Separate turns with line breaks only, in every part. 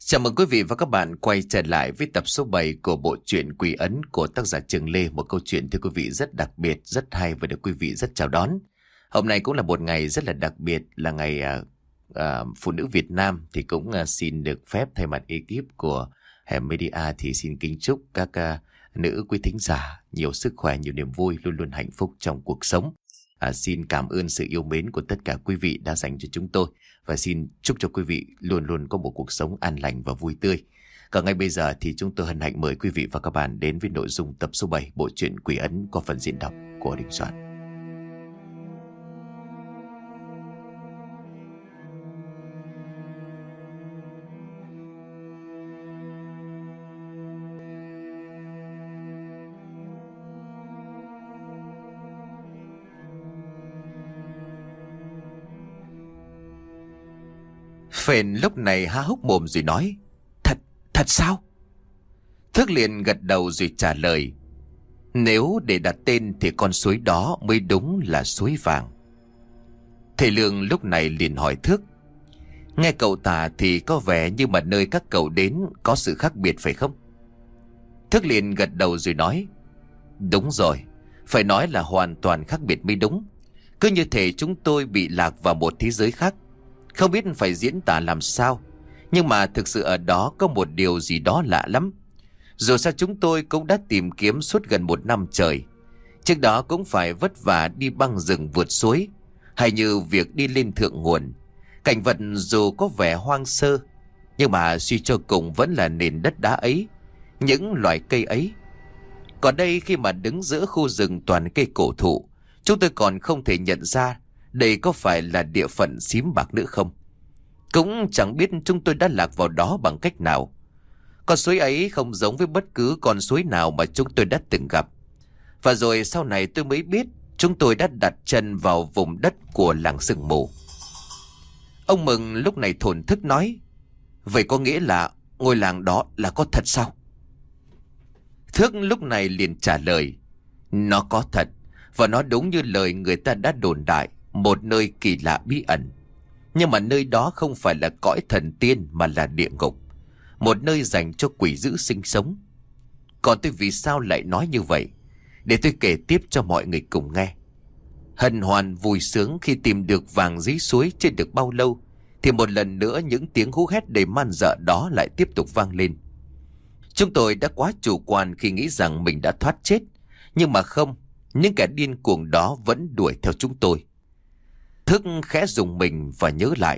Chào mừng quý vị và các bạn quay trở lại với tập số 7 của bộ truyện Quỷ Ấn của tác giả Trường Lê. Một câu chuyện thưa quý vị rất đặc biệt, rất hay và được quý vị rất chào đón. Hôm nay cũng là một ngày rất là đặc biệt, là ngày Phụ nữ Việt Nam. Thì cũng xin được phép thay mặt ekip của Hẻm Media thì xin kính chúc các nữ quý thính giả nhiều sức khỏe, nhiều niềm vui, luôn luôn hạnh phúc trong cuộc sống. Xin cảm ơn sự yêu mến của tất cả quý vị đã dành cho chúng tôi. Và xin chúc cho quý vị luôn luôn có một cuộc sống an lành và vui tươi. Còn ngay bây giờ thì chúng tôi hân hạnh mời quý vị và các bạn đến với nội dung tập số 7 bộ truyện Quỷ Ấn qua phần diễn đọc của Đình Soạn. Phền lúc này há hốc mồm rồi nói: Thật sao? Thước liền gật đầu rồi trả lời: Nếu để đặt tên thì con suối đó mới đúng là suối vàng. Thầy Lương lúc này liền hỏi Thước: Nghe cậu tả thì có vẻ như mà nơi các cậu đến có sự khác biệt phải không? Thước liền gật đầu rồi nói: Đúng rồi, phải nói là hoàn toàn khác biệt mới đúng. Cứ như thể chúng tôi bị lạc vào một thế giới khác. Không biết phải diễn tả làm sao, nhưng mà thực sự ở đó có một điều gì đó lạ lắm. Dù sao chúng tôi cũng đã tìm kiếm suốt gần 1 năm trời. Trước đó cũng phải vất vả đi băng rừng vượt suối, hay như việc đi lên thượng nguồn. Cảnh vật dù có vẻ hoang sơ, nhưng mà suy cho cùng vẫn là nền đất đá ấy, những loài cây ấy. Còn đây khi mà đứng giữa khu rừng toàn cây cổ thụ, chúng tôi còn không thể nhận ra đây có phải là địa phận Xím Bạc nữa không. Cũng chẳng biết chúng tôi đã lạc vào đó bằng cách nào. Con suối ấy không giống với bất cứ con suối nào mà chúng tôi đã từng gặp. Và rồi sau này tôi mới biết chúng tôi đã đặt chân vào vùng đất của làng Sương Mù. Ông Mừng lúc này thổn thức nói: Vậy có nghĩa là ngôi làng đó là có thật sao? Thước lúc này liền trả lời: Nó có thật, và nó đúng như lời người ta đã đồn đại, một nơi kỳ lạ bí ẩn. Nhưng mà nơi đó không phải là cõi thần tiên mà là địa ngục, một nơi dành cho quỷ dữ sinh sống. Còn tôi vì sao lại nói như vậy, để tôi kể tiếp cho mọi người cùng nghe. Hân hoan vui sướng khi tìm được vàng dưới suối chưa được bao lâu, thì một lần nữa những tiếng hú hét đầy man dợ đó lại tiếp tục vang lên. Chúng tôi đã quá chủ quan khi nghĩ rằng mình đã thoát chết, nhưng mà không, những kẻ điên cuồng đó vẫn đuổi theo chúng tôi. Thức khẽ rùng mình và nhớ lại.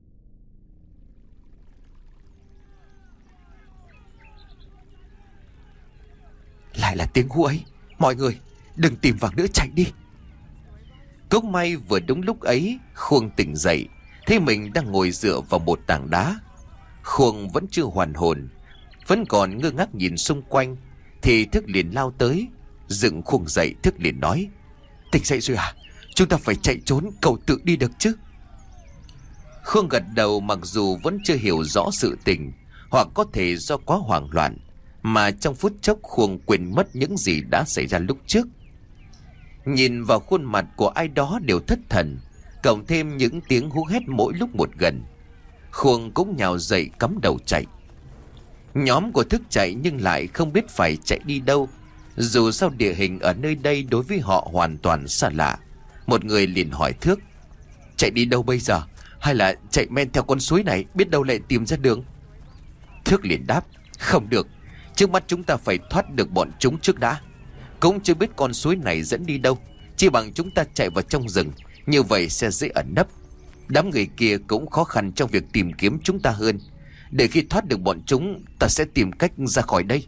Lại là tiếng hú ấy. Mọi người đừng tìm vàng nữa, chạy đi. Cũng may vừa đúng lúc ấy Khuông tỉnh dậy, thấy mình đang ngồi dựa vào một tảng đá. Khuông vẫn chưa hoàn hồn, vẫn còn ngơ ngác nhìn xung quanh, thì Thức liền lao tới, dựng Khuông dậy. Thức liền nói: Tỉnh dậy rồi à? Chúng ta phải chạy trốn, cậu tự đi được chứ? Khuông gật đầu, mặc dù vẫn chưa hiểu rõ sự tình, hoặc có thể do quá hoảng loạn mà trong phút chốc Khuông quên mất những gì đã xảy ra lúc trước. Nhìn vào khuôn mặt của ai đó đều thất thần, cộng thêm những tiếng hú hét mỗi lúc một gần, Khuông cũng nhào dậy cắm đầu chạy. Nhóm của Thức chạy nhưng lại không biết phải chạy đi đâu, dù sao địa hình ở nơi đây đối với họ hoàn toàn xa lạ. Một người liền hỏi Thước: Chạy đi đâu bây giờ? Hay là chạy men theo con suối này, biết đâu lại tìm ra đường? Thước liền đáp: Không được, trước mắt chúng ta phải thoát được bọn chúng trước đã. Cũng chưa biết con suối này dẫn đi đâu, chỉ bằng chúng ta chạy vào trong rừng, như vậy sẽ dễ ẩn nấp. Đám người kia cũng khó khăn trong việc tìm kiếm chúng ta hơn. Để khi thoát được bọn chúng, ta sẽ tìm cách ra khỏi đây.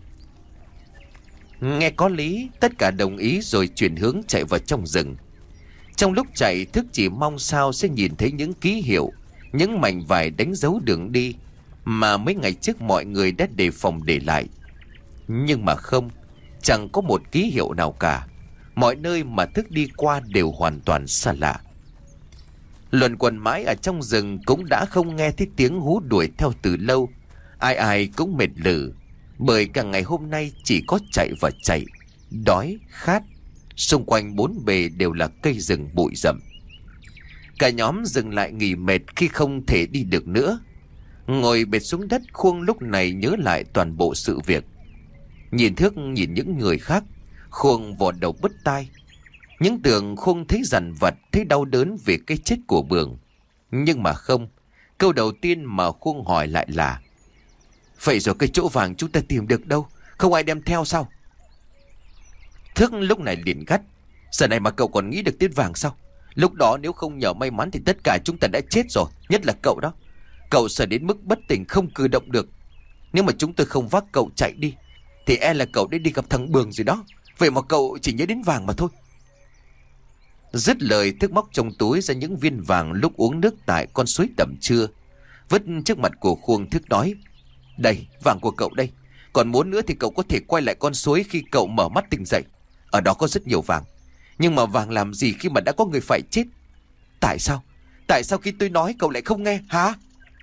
Nghe có lý, tất cả đồng ý rồi chuyển hướng chạy vào trong rừng. Trong lúc chạy, Thức chỉ mong sao sẽ nhìn thấy những ký hiệu, những mảnh vải đánh dấu đường đi mà mấy ngày trước mọi người đã đề phòng để lại. Nhưng mà không, chẳng có một ký hiệu nào cả. Mọi nơi mà Thức đi qua đều hoàn toàn xa lạ. Luẩn quẩn mãi ở trong rừng cũng đã không nghe thấy tiếng hú đuổi theo từ lâu. Ai ai cũng mệt lử, bởi cả ngày hôm nay chỉ có chạy và chạy, đói, khát. Xung quanh bốn bề đều là cây rừng bụi rậm. Cả nhóm dừng lại nghỉ mệt khi không thể đi được nữa. Ngồi bệt xuống đất, Khuông lúc này nhớ lại toàn bộ sự việc. Nhìn Thước nhìn những người khác, Khuông vò đầu bứt tai. Những tưởng Khuông thấy dằn vặt, thấy đau đớn về cái chết của Bường. Nhưng mà không. Câu đầu tiên mà Khuông hỏi lại là: vậy rồi cái chỗ vàng chúng ta tìm được đâu? Không ai đem theo sao? Thước lúc này liền gắt: giờ này mà cậu còn nghĩ được tiến vàng sao? Lúc đó nếu không nhờ may mắn thì tất cả chúng ta đã chết rồi. Nhất là cậu đó. Cậu sợ đến mức bất tỉnh không cử động được. Nếu mà chúng tôi không vác cậu chạy đi thì e là cậu đã đi gặp thằng Bường rồi đó. Vậy mà cậu chỉ nhớ đến vàng mà thôi. Dứt lời, Thước móc trong túi ra những viên vàng lúc uống nước tại con suối tầm trưa, vứt trước mặt của Khuông. Thước nói: đây, vàng của cậu đây. Còn muốn nữa thì cậu có thể quay lại con suối khi cậu mở mắt tỉnh dậy. Ở đó có rất nhiều vàng. Nhưng mà vàng làm gì khi mà đã có người phải chết? Tại sao? Tại sao khi tôi nói cậu lại không nghe hả?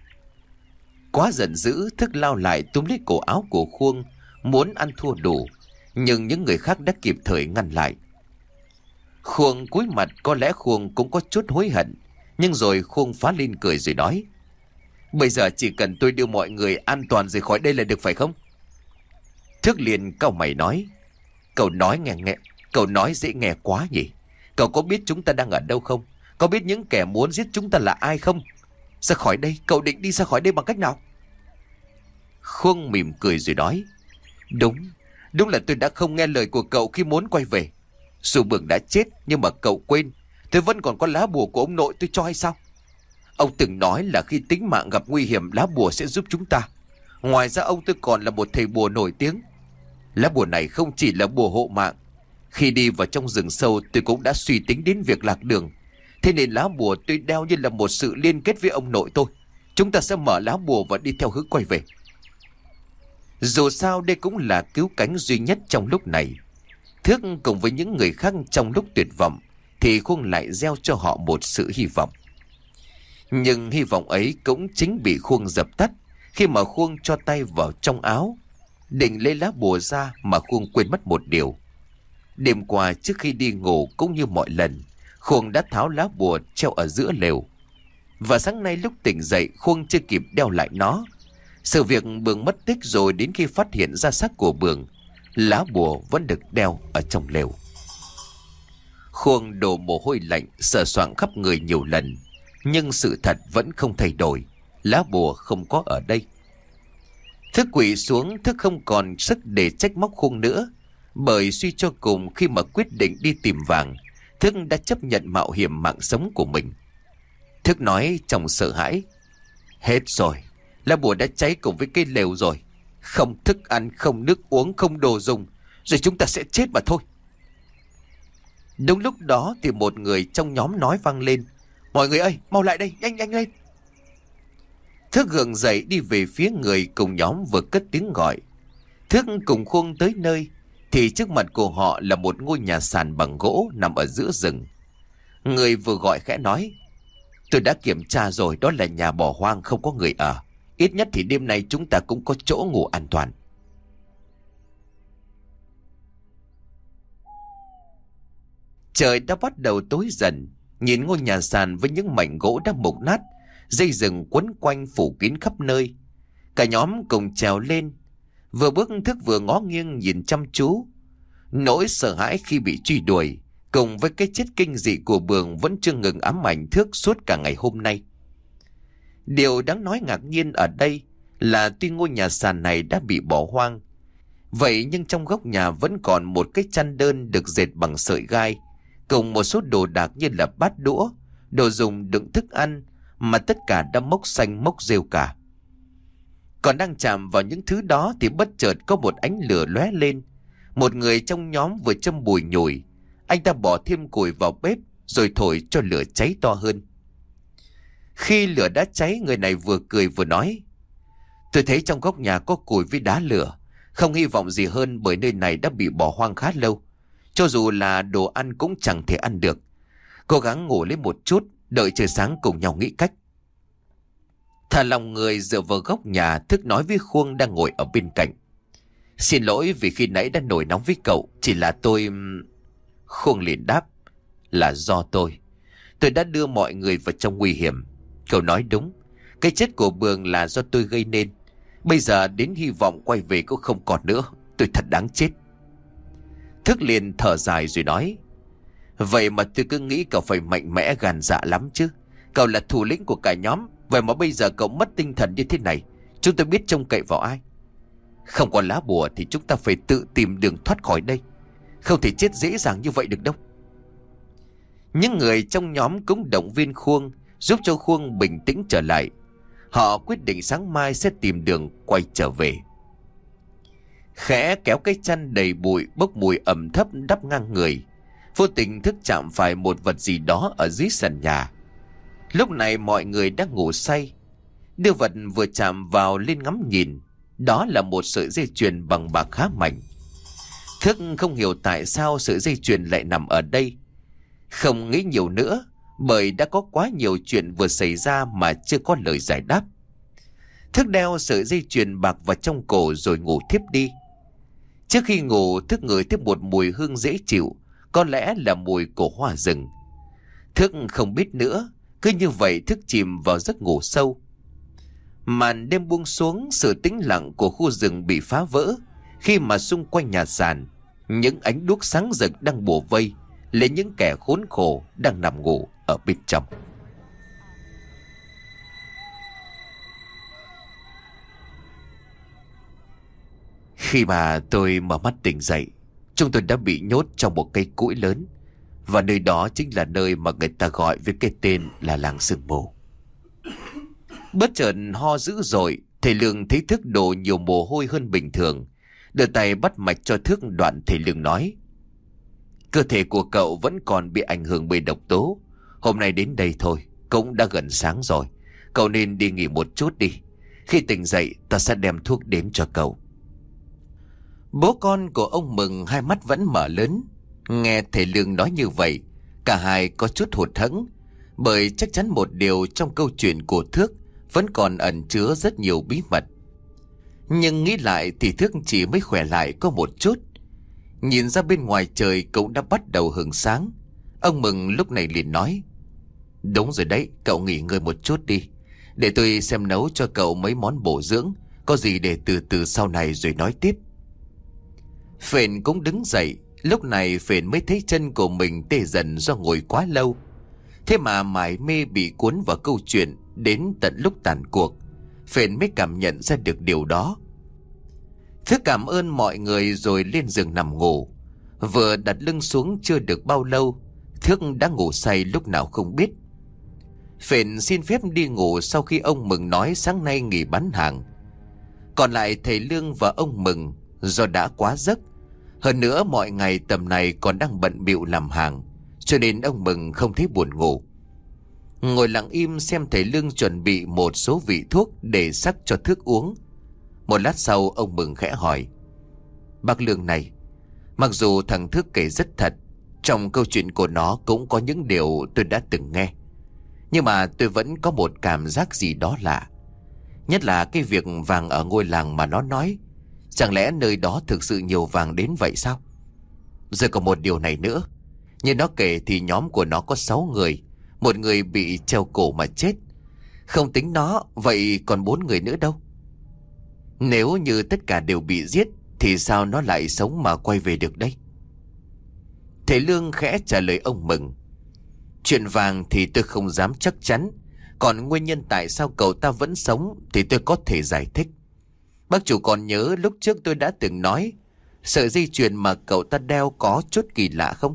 Quá giận dữ, Thức lao lại túm lấy cổ áo của Khuông, muốn ăn thua đủ. Nhưng những người khác đã kịp thời ngăn lại. Khuông cúi mặt, có lẽ Khuông cũng có chút hối hận. Nhưng rồi Khuông phá lên cười rồi nói: bây giờ chỉ cần tôi đưa mọi người an toàn rời khỏi đây là được phải không? Thước liền cau mày nói: cậu nói dễ nghe quá nhỉ. Cậu có biết chúng ta đang ở đâu không? Có biết những kẻ muốn giết chúng ta là ai không? Ra khỏi đây, cậu định đi ra khỏi đây bằng cách nào? Khuông mỉm cười rồi nói: đúng là tôi đã không nghe lời của cậu khi muốn quay về. Dù Bường đã chết nhưng mà cậu quên tôi vẫn còn có lá bùa của ông nội tôi cho hay sao? Ông từng nói là khi tính mạng gặp nguy hiểm, lá bùa sẽ giúp chúng ta. Ngoài ra ông tôi còn là một thầy bùa nổi tiếng. Lá bùa này không chỉ là bùa hộ mạng. Khi đi vào trong rừng sâu, tôi cũng đã suy tính đến việc lạc đường. Thế nên lá bùa tôi đeo như là một sự liên kết với ông nội tôi. Chúng ta sẽ mở lá bùa và đi theo hướng quay về. Dù sao đây cũng là cứu cánh duy nhất trong lúc này. Thước cùng với những người khác trong lúc tuyệt vọng thì Khuông lại gieo cho họ một sự hy vọng. Nhưng hy vọng ấy cũng chính bị Khuông dập tắt khi mà Khuông cho tay vào trong áo, định lấy lá bùa ra mà Khuông quên mất một điều. Đêm qua trước khi đi ngủ cũng như mọi lần, Khuông đã tháo lá bùa treo ở giữa lều. Và sáng nay lúc tỉnh dậy, Khuông chưa kịp đeo lại nó. Sự việc Bường mất tích rồi đến khi phát hiện ra xác của Bường, lá bùa vẫn được đeo ở trong lều. Khuông đổ mồ hôi lạnh, sờ soạng khắp người nhiều lần. Nhưng sự thật vẫn không thay đổi. Lá bùa không có ở đây. Thức quỵ xuống, Thức không còn sức để trách móc Khuông nữa. Bởi suy cho cùng khi mà quyết định đi tìm vàng, Thức đã chấp nhận mạo hiểm mạng sống của mình. Thức nói trong sợ hãi: hết rồi, lá bùa đã cháy cùng với cây lều rồi. Không thức ăn, không nước uống, không đồ dùng, rồi chúng ta sẽ chết mà thôi. Đúng lúc đó thì một người trong nhóm nói vang lên: mọi người ơi, mau lại đây, nhanh lên. Thức gượng dậy đi về phía người cùng nhóm vừa cất tiếng gọi. Thức cùng Khuông tới nơi thì trước mặt của họ là một ngôi nhà sàn bằng gỗ nằm ở giữa rừng. Người vừa gọi khẽ nói: tôi đã kiểm tra rồi, đó là nhà bỏ hoang không có người ở. Ít nhất thì đêm nay chúng ta cũng có chỗ ngủ an toàn. Trời đã bắt đầu tối dần. Nhìn ngôi nhà sàn với những mảnh gỗ đã mục nát, dây rừng quấn quanh phủ kín khắp nơi. Cả nhóm cùng trèo lên. Vừa bước Thức vừa ngó nghiêng nhìn chăm chú. Nỗi sợ hãi khi bị truy đuổi cùng với cái chết kinh dị của Bường vẫn chưa ngừng ám ảnh Thức suốt cả ngày hôm nay. Điều đáng nói ngạc nhiên ở đây là tuy ngôi nhà sàn này đã bị bỏ hoang, vậy nhưng trong góc nhà vẫn còn một cái chăn đơn được dệt bằng sợi gai, cùng một số đồ đạc như là bát đũa, đồ dùng đựng thức ăn, mà tất cả đã mốc xanh mốc rêu cả. Còn đang chạm vào những thứ đó thì bất chợt có một ánh lửa lóe lên. Một người trong nhóm vừa châm bùi nhùi, anh ta bỏ thêm củi vào bếp rồi thổi cho lửa cháy to hơn. Khi lửa đã cháy, người này vừa cười vừa nói: tôi thấy trong góc nhà có củi với đá lửa, không hy vọng gì hơn bởi nơi này đã bị bỏ hoang khá lâu. Cho dù là đồ ăn cũng chẳng thể ăn được. Cố gắng ngủ lấy một chút, đợi trời sáng cùng nhau nghĩ cách. Thả lòng người dựa vào góc nhà, Thức nói với Khuông đang ngồi ở bên cạnh: xin lỗi vì khi nãy đã nổi nóng với cậu, chỉ là tôi... Khuông liền đáp: là do tôi đã đưa mọi người vào trong nguy hiểm. Cậu nói đúng, Cái chết của Bường là do tôi gây nên. Bây giờ đến hy vọng quay về cũng không còn nữa. Tôi thật đáng chết. Thức liền thở dài rồi nói: Vậy mà tôi cứ nghĩ cậu phải mạnh mẽ gan dạ lắm chứ. Cậu là thủ lĩnh của cả nhóm, vậy mà bây giờ cậu mất tinh thần như thế này, chúng tôi biết trông cậy vào ai? Không có lá bùa thì chúng ta phải tự tìm đường thoát khỏi đây. Không thể chết dễ dàng như vậy được đâu. Những người trong nhóm cũng động viên Khuông, giúp cho Khuông bình tĩnh trở lại. Họ quyết định sáng mai sẽ tìm đường quay trở về. Khẽ kéo cái chăn đầy bụi bốc mùi ẩm thấp đắp ngang người, vô tình thức chạm phải một vật gì đó ở dưới sàn nhà. Lúc này mọi người đang ngủ say. Đưa vật vừa chạm vào lên ngắm nhìn. Đó là một sợi dây chuyền bằng bạc khá mạnh. Thức không hiểu tại sao sợi dây chuyền lại nằm ở đây. Không nghĩ nhiều nữa, bởi đã có quá nhiều chuyện vừa xảy ra mà chưa có lời giải đáp. Thức đeo sợi dây chuyền bạc vào trong cổ rồi ngủ thiếp đi. Trước khi ngủ, Thức ngửi thấy một mùi hương dễ chịu, có lẽ là mùi của hoa rừng. Thức không biết nữa, cứ như vậy Thức chìm vào giấc ngủ sâu. Màn đêm buông xuống, sự tĩnh lặng của khu rừng bị phá vỡ khi mà xung quanh nhà sàn, những ánh đuốc sáng rực đang bủa vây lấy những kẻ khốn khổ đang nằm ngủ ở bên trong. Khi mà tôi mở mắt tỉnh dậy, chúng tôi đã bị nhốt trong một cây cũi lớn, và nơi đó chính là nơi mà người ta gọi với cái tên là làng sương mù. Bất chợt ho dữ dội, thầy Lương thấy Thức đổ nhiều mồ hôi hơn bình thường, đưa tay bắt mạch cho Thức. Đoạn thầy Lương nói: Cơ thể của cậu vẫn còn bị ảnh hưởng bởi độc tố. Hôm nay đến đây thôi, cũng đã gần sáng rồi, cậu nên đi nghỉ một chút đi. Khi tỉnh dậy ta sẽ đem thuốc đến cho cậu. Bố con của ông Mừng hai mắt vẫn mở lớn. Nghe thầy Lương nói như vậy, cả hai có chút hụt hẫng, bởi chắc chắn một điều trong câu chuyện của Thước vẫn còn ẩn chứa rất nhiều bí mật. Nhưng nghĩ lại thì Thước chỉ mới khỏe lại có một chút. Nhìn ra bên ngoài trời cũng đã bắt đầu hửng sáng. Ông Mừng lúc này liền nói: Đúng rồi đấy, cậu nghỉ ngơi một chút đi, để tôi xem nấu cho cậu mấy món bổ dưỡng, có gì để từ từ sau này rồi nói tiếp. Phền cũng đứng dậy. Lúc này Phền mới thấy chân của mình tê dần do ngồi quá lâu. Thế mà mải mê bị cuốn vào câu chuyện đến tận lúc tàn cuộc, Phền mới cảm nhận ra được điều đó. Thức cảm ơn mọi người rồi lên giường nằm ngủ. Vừa đặt lưng xuống chưa được bao lâu, Thức đã ngủ say lúc nào không biết. Phền xin phép đi ngủ sau khi ông Mừng nói sáng nay nghỉ bán hàng. Còn lại thầy Lương và ông Mừng do đã quá giấc, hơn nữa mọi ngày tầm này còn đang bận bịu làm hàng, cho nên ông Mừng không thấy buồn ngủ. Ngồi lặng im xem thầy Lương chuẩn bị một số vị thuốc để sắc cho Thức uống. Một lát sau ông Mừng khẽ hỏi: Bác Lương này, mặc dù thằng Thức kể rất thật, trong câu chuyện của nó cũng có những điều tôi đã từng nghe, nhưng mà tôi vẫn có một cảm giác gì đó lạ. Nhất là cái việc vàng ở ngôi làng mà nó nói. Chẳng lẽ nơi đó thực sự nhiều vàng đến vậy sao? Rồi còn một điều này nữa. Như nó kể thì nhóm của nó có 6 người. Một người bị treo cổ mà chết. Không tính nó, vậy còn 4 người nữa đâu? Nếu như tất cả đều bị giết thì sao nó lại sống mà quay về được đây? Thầy Lương khẽ trả lời ông Mừng: Chuyện vàng thì tôi không dám chắc chắn, còn nguyên nhân tại sao cậu ta vẫn sống thì tôi có thể giải thích. Bác chủ còn nhớ lúc trước tôi đã từng nói sợi dây chuyền mà cậu ta đeo có chút kỳ lạ không?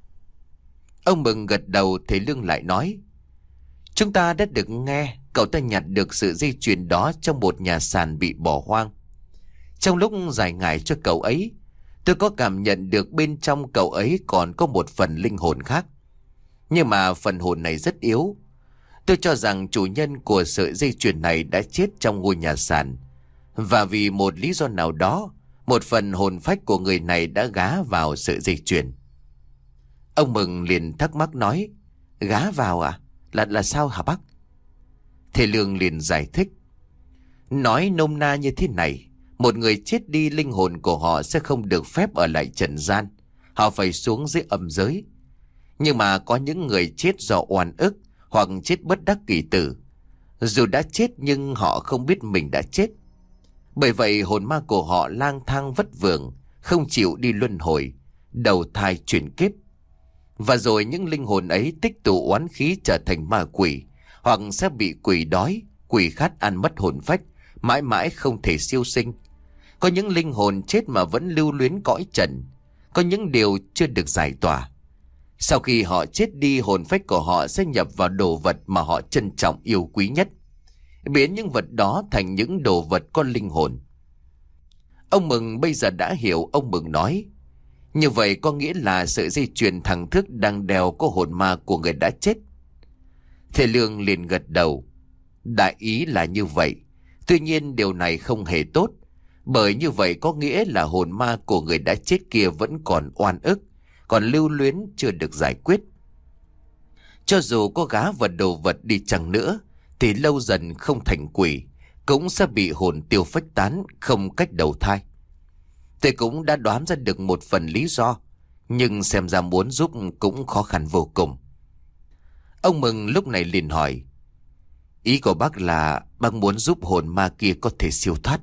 Ông Mừng gật đầu. Thầy Lương lại nói: Chúng ta đã được nghe cậu ta nhặt được sợi dây chuyền đó trong một nhà sàn bị bỏ hoang. Trong lúc giải ngải cho cậu ấy, tôi có cảm nhận được bên trong cậu ấy còn có một phần linh hồn khác. Nhưng mà phần hồn này rất yếu. Tôi cho rằng chủ nhân của sợi dây chuyền này đã chết trong ngôi nhà sàn, và vì một lý do nào đó, một phần hồn phách của người này đã gá vào sợi dây chuyền. Ông Mừng liền thắc mắc nói: Gá vào à? Là sao hả bác? Thầy Lương liền giải thích: Nói nôm na như thế này, một người chết đi, linh hồn của họ sẽ không được phép ở lại trần gian, họ phải xuống dưới âm giới. Nhưng mà có những người chết do oan ức hoặc chết bất đắc kỳ tử, Dù đã chết nhưng họ không biết mình đã chết. Bởi vậy hồn ma của họ lang thang vất vưởng, không chịu đi luân hồi, đầu thai chuyển kiếp. Và rồi những linh hồn ấy tích tụ oán khí trở thành ma quỷ, hoặc sẽ bị quỷ đói, quỷ khát ăn mất hồn phách, mãi mãi không thể siêu sinh. Có những linh hồn chết mà vẫn lưu luyến cõi trần, có những điều chưa được giải tỏa. Sau khi họ chết đi, hồn phách của họ sẽ nhập vào đồ vật mà họ trân trọng yêu quý nhất, biến những vật đó thành những đồ vật có linh hồn. Ông Mừng bây giờ đã hiểu. Ông Mừng nói: như vậy có nghĩa là sợi dây chuyền thằng Thức đang đeo có hồn ma của người đã chết. Thầy Lương liền gật đầu. Đại ý là như vậy. Tuy nhiên điều này không hề tốt, bởi như vậy có nghĩa là hồn ma của người đã chết kia vẫn còn oan ức, còn lưu luyến chưa được giải quyết. Cho dù có gá vật đồ vật đi chăng nữa, thì lâu dần không thành quỷ, cũng sẽ bị hồn tiêu phách tán, không cách đầu thai. Tôi cũng đã đoán ra được một phần lý do, nhưng xem ra muốn giúp cũng khó khăn vô cùng. Ông Mừng lúc này liền hỏi: ý của bác là bác muốn giúp hồn ma kia có thể siêu thoát?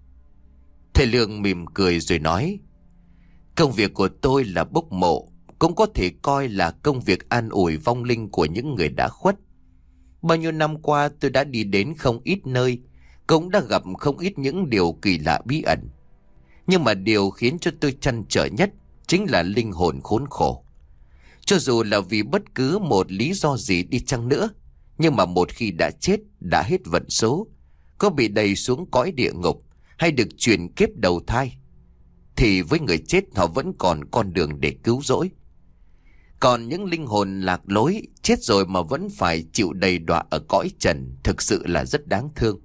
Thầy Lương mỉm cười rồi nói: công việc của tôi là bốc mộ, cũng có thể coi là công việc an ủi vong linh của những người đã khuất. Bao nhiêu năm qua tôi đã đi đến không ít nơi, cũng đã gặp không ít những điều kỳ lạ bí ẩn. Nhưng mà điều khiến cho tôi trăn trở nhất chính là linh hồn khốn khổ. Cho dù là vì bất cứ một lý do gì đi chăng nữa, nhưng mà một khi đã chết, đã hết vận số, có bị đày xuống cõi địa ngục hay được chuyển kiếp đầu thai, thì với người chết họ vẫn còn con đường để cứu rỗi. Còn những linh hồn lạc lối chết rồi mà vẫn phải chịu đầy đọa ở cõi trần, thực sự là rất đáng thương.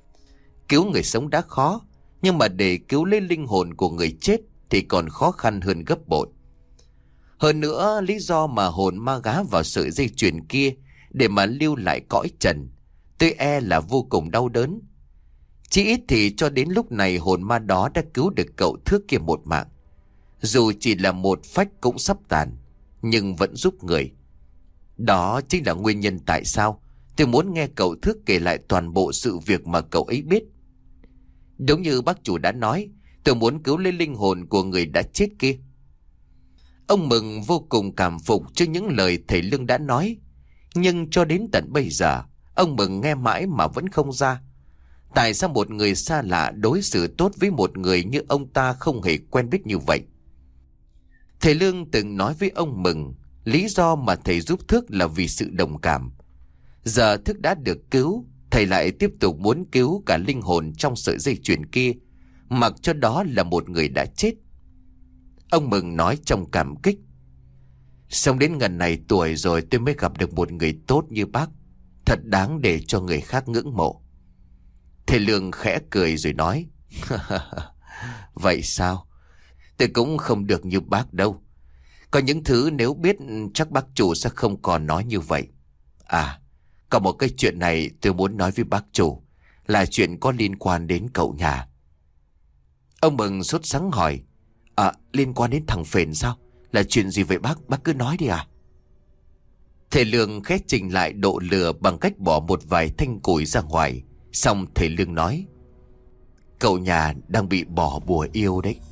Cứu người sống đã khó, nhưng mà để cứu lấy linh hồn của người chết thì còn khó khăn hơn gấp bội. Hơn nữa, lý do mà hồn ma gá vào sợi dây chuyền kia để mà lưu lại cõi trần, tôi e là vô cùng đau đớn. Chỉ ít thì cho đến lúc này hồn ma đó đã cứu được cậu Thước kia một mạng. Dù chỉ là một phách cũng sắp tàn, nhưng vẫn giúp người. Đó chính là nguyên nhân tại sao tôi muốn nghe cậu Thước kể lại toàn bộ sự việc mà cậu ấy biết. Đúng như bác chủ đã nói, tôi muốn cứu lấy linh hồn của người đã chết kia. Ông Mừng vô cùng cảm phục trước những lời thầy Lương đã nói. Nhưng cho đến tận bây giờ, ông Mừng nghe mãi mà vẫn không ra. Tại sao một người xa lạ đối xử tốt với một người như ông ta không hề quen biết như vậy? Thầy Lương từng nói với ông Mừng, lý do mà thầy giúp Thước là vì sự đồng cảm. Giờ Thước đã được cứu, thầy lại tiếp tục muốn cứu cả linh hồn trong sợi dây chuyền kia, mặc cho đó là một người đã chết. Ông Mừng nói trong cảm kích: sống đến ngần này tuổi rồi tôi mới gặp được một người tốt như bác, thật đáng để cho người khác ngưỡng mộ. Thầy Lương khẽ cười rồi nói: vậy sao? Tôi cũng không được như bác đâu. Có những thứ nếu biết chắc bác chủ sẽ không còn nói như vậy. À, có một cái chuyện này tôi muốn nói với bác chủ, là chuyện có liên quan đến cậu nhà. Ông Mừng sốt sắng hỏi: liên quan đến thằng Phền sao? Là chuyện gì vậy bác cứ nói đi à? Thầy Lương khẽ trình lại độ lửa bằng cách bỏ một vài thanh củi ra ngoài. Xong thầy Lương nói: cậu nhà đang bị bỏ bùa yêu đấy.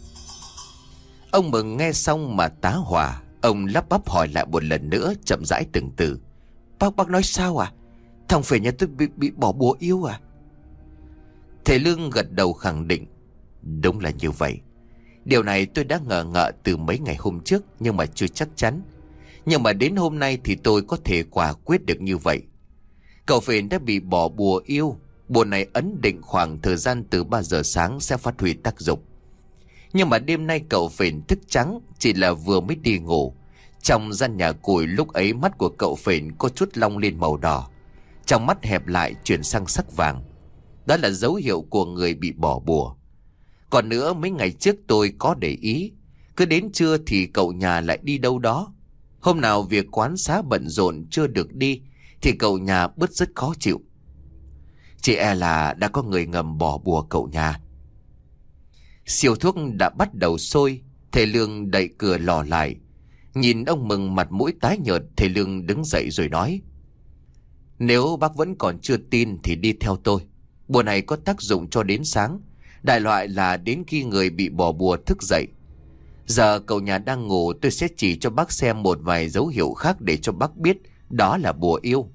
Ông Mừng nghe xong mà tá hỏa. Ông lắp bắp hỏi lại một lần nữa, chậm rãi từng từ: Bác nói sao à? Thằng Phền nhà tôi bị bỏ bùa yêu à? Thầy Lương gật đầu khẳng định: đúng là như vậy. Điều này tôi đã ngờ ngợ từ mấy ngày hôm trước, nhưng mà chưa chắc chắn. Nhưng mà đến hôm nay thì tôi có thể quả quyết được như vậy. Cậu Phền đã bị bỏ bùa yêu. Bùa này ấn định khoảng thời gian từ 3 giờ sáng sẽ phát huy tác dụng. Nhưng mà đêm nay cậu Phền thức trắng, chỉ là vừa mới đi ngủ. Trong gian nhà củi lúc ấy mắt của cậu Phền có chút long lên màu đỏ, trong mắt hẹp lại chuyển sang sắc vàng. Đó là dấu hiệu của người bị bỏ bùa. Còn nữa, mấy ngày trước tôi có để ý, cứ đến trưa thì cậu nhà lại đi đâu đó. Hôm nào việc quán xá bận rộn chưa được đi thì cậu nhà bứt rất khó chịu. Chỉ e là đã có người ngầm bỏ bùa cậu nhà. Siêu thuốc đã bắt đầu sôi. Thầy Lương đậy cửa lò lại. Nhìn ông Mừng mặt mũi tái nhợt, thầy Lương đứng dậy rồi nói: Nếu bác vẫn còn chưa tin thì đi theo tôi. Bùa này có tác dụng cho đến sáng, đại loại là đến khi người bị bỏ bùa thức dậy. Giờ cậu nhà đang ngủ, tôi sẽ chỉ cho bác xem một vài dấu hiệu khác để cho bác biết đó là bùa yêu.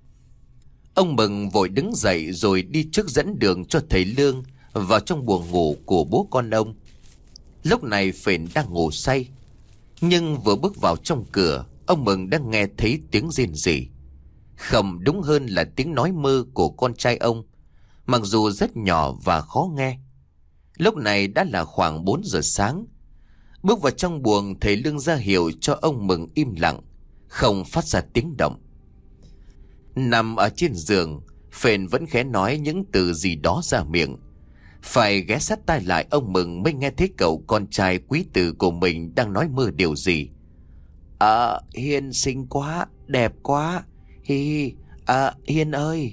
Ông Mừng vội đứng dậy rồi đi trước dẫn đường cho thầy Lương vào trong buồng ngủ của bố con ông. Lúc này Phền đang ngủ say, nhưng vừa bước vào trong cửa, ông Mừng đã nghe thấy tiếng rên rỉ. Không, đúng hơn là tiếng nói mơ của con trai ông, mặc dù rất nhỏ và khó nghe. Lúc này đã là khoảng 4 giờ sáng. Bước vào trong buồng, thầy Lương ra hiệu cho ông Mừng im lặng, không phát ra tiếng động. Nằm ở trên giường, Phền vẫn khẽ nói những từ gì đó ra miệng. Phải ghé sát tai lại ông Mừng mới nghe thấy cậu con trai quý tử của mình đang nói mơ điều gì. Hiền xinh quá, đẹp quá. Hiền ơi.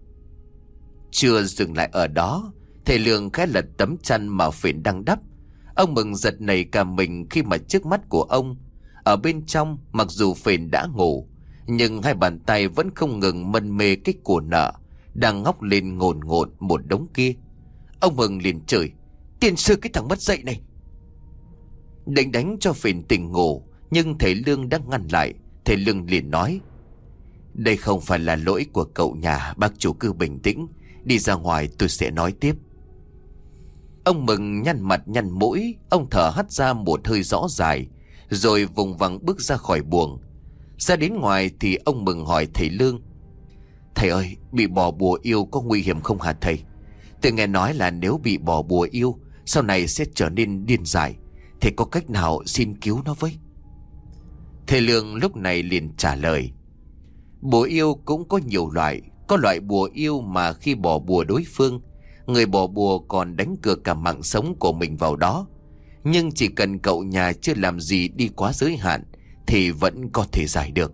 Chưa dừng lại ở đó, thầy Lương khẽ lật tấm chăn mà Phền đang đắp. Ông Mừng giật nảy cả mình khi mà trước mắt của ông, ở bên trong, mặc dù Phền đã ngủ, nhưng hai bàn tay vẫn không ngừng mân mê cái của nợ đang ngóc lên ngồn ngộn một đống kia. Ông Mừng liền chửi: "Tiên sư cái thằng mất dậy này!" Định đánh cho Phền tỉnh ngủ, nhưng thầy Lương đã ngăn lại. Thầy Lương liền nói: "Đây không phải là lỗi của cậu nhà, bác chủ cứ bình tĩnh, đi ra ngoài tôi sẽ nói tiếp." Ông Mừng nhăn mặt nhăn mũi, ông thở hắt ra một hơi rõ dài, rồi vùng vằng bước ra khỏi buồng. Ra đến ngoài thì ông Mừng hỏi thầy Lương: "Thầy ơi, bị bỏ bùa yêu có nguy hiểm không hả thầy? Tôi nghe nói là nếu bị bỏ bùa yêu, sau này sẽ trở nên điên dại. Thầy có cách nào xin cứu nó với?" Thầy Lương lúc này liền trả lời: "Bùa yêu cũng có nhiều loại. Có loại bùa yêu mà khi bỏ bùa đối phương, người bỏ bùa còn đánh cược cả mạng sống của mình vào đó. Nhưng chỉ cần cậu nhà chưa làm gì đi quá giới hạn thì vẫn có thể giải được."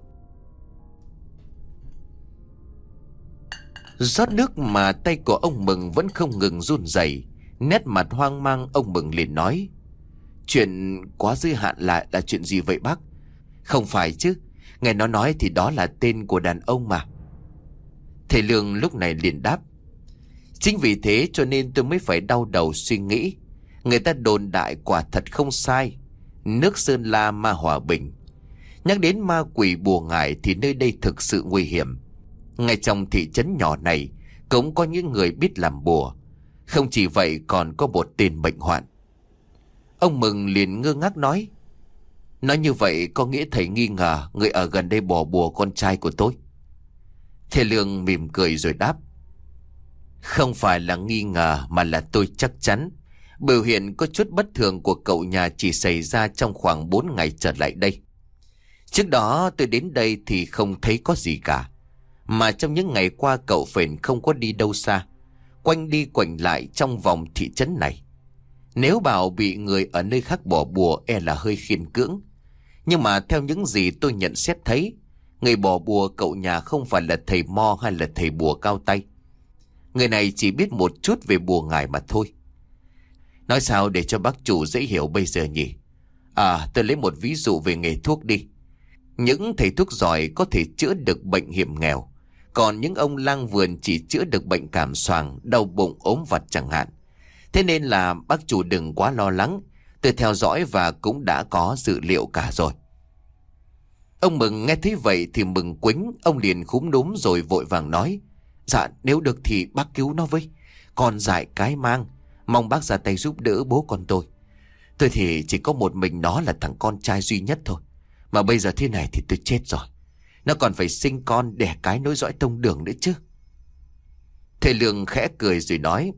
Rót nước mà tay của ông Mừng vẫn không ngừng run rẩy. Nét mặt hoang mang, ông Mừng liền nói: "Chuyện quá giới hạn lại là chuyện gì vậy bác?" "Không phải chứ, nghe nó nói thì đó là tên của đàn ông mà." Thầy Lương lúc này liền đáp: "Chính vì thế cho nên tôi mới phải đau đầu suy nghĩ. Người ta đồn đại quả thật không sai. Nước Sơn La ma hòa bình. Nhắc đến ma quỷ bùa ngải thì nơi đây thực sự nguy hiểm. Ngay trong thị trấn nhỏ này cũng có những người biết làm bùa. Không chỉ vậy còn có một tên bệnh hoạn." Ông Mừng liền ngơ ngác nói: "Nói như vậy có nghĩa thầy nghi ngờ người ở gần đây bỏ bùa con trai của tôi?" Thầy Lương mỉm cười rồi đáp: "Không phải là nghi ngờ mà là tôi chắc chắn. Biểu hiện có chút bất thường của cậu nhà chỉ xảy ra trong khoảng 4 ngày trở lại đây. Trước đó tôi đến đây thì không thấy có gì cả. Mà trong những ngày qua cậu Phền không có đi đâu xa, quanh đi quanh lại trong vòng thị trấn này. Nếu bảo bị người ở nơi khác bỏ bùa e là hơi khiên cưỡng. Nhưng mà theo những gì tôi nhận xét thấy, người bỏ bùa cậu nhà không phải là thầy mo hay là thầy bùa cao tay. Người này chỉ biết một chút về bùa ngải mà thôi. Nói sao để cho bác chủ dễ hiểu bây giờ nhỉ? Tôi lấy một ví dụ về nghề thuốc đi. Những thầy thuốc giỏi có thể chữa được bệnh hiểm nghèo, còn những ông lang vườn chỉ chữa được bệnh cảm xoàng, đau bụng, ốm vặt chẳng hạn. Thế nên là bác chủ đừng quá lo lắng. Tôi theo dõi và cũng đã có dự liệu cả rồi." Ông Mừng nghe thấy vậy thì mừng quính. Ông liền khúm núm rồi vội vàng nói: "Dạ nếu được thì bác cứu nó với. Con dại cái mang, mong bác ra tay giúp đỡ bố con tôi. Tôi thì chỉ có một mình nó là thằng con trai duy nhất thôi. Mà bây giờ thế này thì tôi chết rồi. Nó còn phải sinh con đẻ cái nối dõi tông đường nữa chứ." Thầy Lương khẽ cười rồi nói: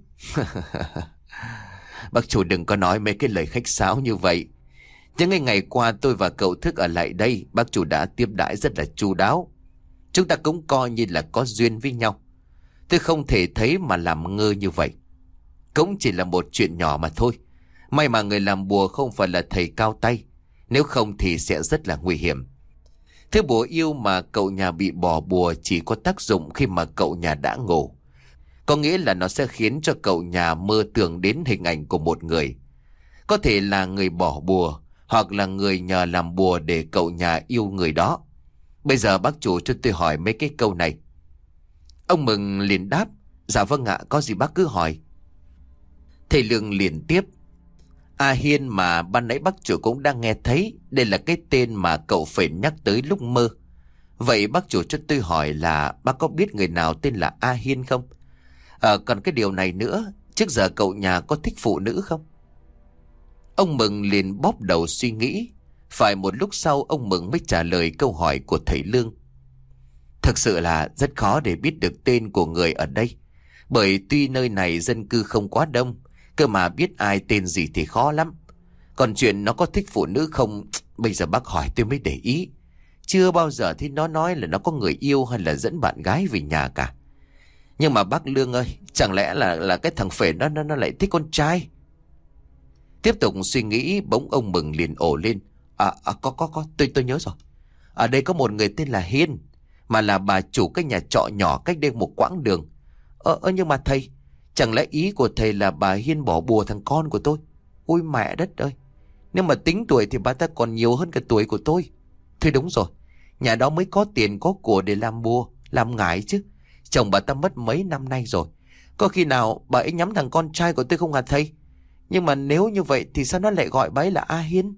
"Bác chủ đừng có nói mấy cái lời khách sáo như vậy. Những ngày qua tôi và cậu Thức ở lại đây, bác chủ đã tiếp đãi rất là chu đáo. Chúng ta cũng coi như là có duyên với nhau. Tôi không thể thấy mà làm ngơ như vậy. Cũng chỉ là một chuyện nhỏ mà thôi. May mà người làm bùa không phải là thầy cao tay, nếu không thì sẽ rất là nguy hiểm. Thứ bùa yêu mà cậu nhà bị bỏ bùa chỉ có tác dụng khi mà cậu nhà đã ngủ. Có nghĩa là nó sẽ khiến cho cậu nhà mơ tưởng đến hình ảnh của một người. Có thể là người bỏ bùa, hoặc là người nhờ làm bùa để cậu nhà yêu người đó. Bây giờ bác chủ cho tôi hỏi mấy cái câu này. Ông Mừng liền đáp: Dạ vâng ạ, có gì bác cứ hỏi. Thầy Lương liền tiếp: A Hiên mà ban nãy bác chủ cũng đang nghe thấy, đây là cái tên mà cậu Phền nhắc tới lúc mơ. Vậy bác chủ cho tôi hỏi là bác có biết người nào tên là A Hiên không? Còn cái điều này nữa, trước giờ cậu nhà có thích phụ nữ không? Ông Mừng liền bóp đầu suy nghĩ. Phải một lúc sau ông Mừng mới trả lời câu hỏi của thầy Lương. Thực sự là rất khó để biết được tên của người ở đây, bởi tuy nơi này dân cư không quá đông, cơ mà biết ai tên gì thì khó lắm. Còn chuyện nó có thích phụ nữ không, bây giờ bác hỏi tôi mới để ý. Chưa bao giờ thì nó nói là nó có người yêu hay là dẫn bạn gái về nhà cả. Nhưng mà bác Lương ơi, chẳng lẽ là cái thằng Phền nó lại thích con trai? Tiếp tục suy nghĩ, bỗng ông Mừng liền ồ lên. Có, tôi nhớ rồi. Ở đây có một người tên là Hiên, mà là bà chủ cái nhà trọ nhỏ cách đây một quãng đường. Nhưng mà thầy, chẳng lẽ ý của thầy là bà Hiên bỏ bùa thằng con của tôi? Ôi mẹ đất ơi, nếu mà tính tuổi thì bà ta còn nhiều hơn cả tuổi của tôi. Thôi đúng rồi, nhà đó mới có tiền có của để làm bùa, làm ngải chứ. Chồng bà ta mất mấy năm nay rồi, có khi nào bà ấy nhắm thằng con trai của tôi không hả thầy? Nhưng mà nếu như vậy thì sao nó lại gọi bà ấy là A Hiên?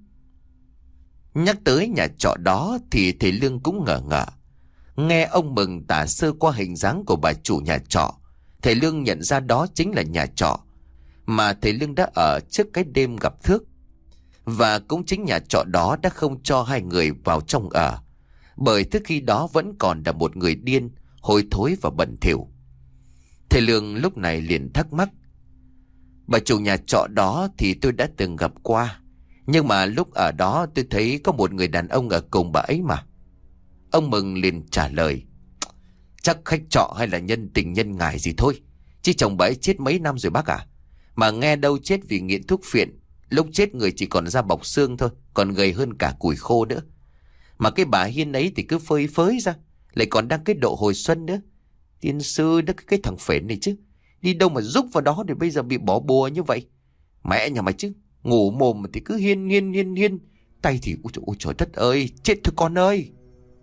Nhắc tới nhà trọ đó thì thầy Lương cũng ngờ ngợ. Nghe ông Mừng tả sơ qua hình dáng của bà chủ nhà trọ, thầy Lương nhận ra đó chính là nhà trọ mà thầy Lương đã ở trước cái đêm gặp Thước. Và cũng chính nhà trọ đó đã không cho hai người vào trong ở, bởi trước khi đó vẫn còn là một người điên, hôi thối và bẩn thỉu. Thầy Lương lúc này liền thắc mắc: Bà chủ nhà trọ đó thì tôi đã từng gặp qua, nhưng mà lúc ở đó tôi thấy có một người đàn ông ở cùng bà ấy mà. Ông Mừng liền trả lời: Chắc khách trọ hay là nhân tình nhân ngại gì thôi, chứ chồng bà ấy chết mấy năm rồi bác ạ. Mà nghe đâu chết vì nghiện thuốc phiện, lúc chết người chỉ còn da bọc xương thôi, còn gầy hơn cả củi khô nữa. Mà cái bà Hiên ấy thì cứ phơi phới ra, lại còn đang cái độ hồi xuân nữa. Tiên sư đó, cái thằng Phền này chứ, đi đâu mà rúc vào đó để bây giờ bị bỏ bùa như vậy. Mẹ nhà mày chứ, ngủ mồm thì cứ hiên, tay thì ôi trời đất ơi, chết thôi con ơi.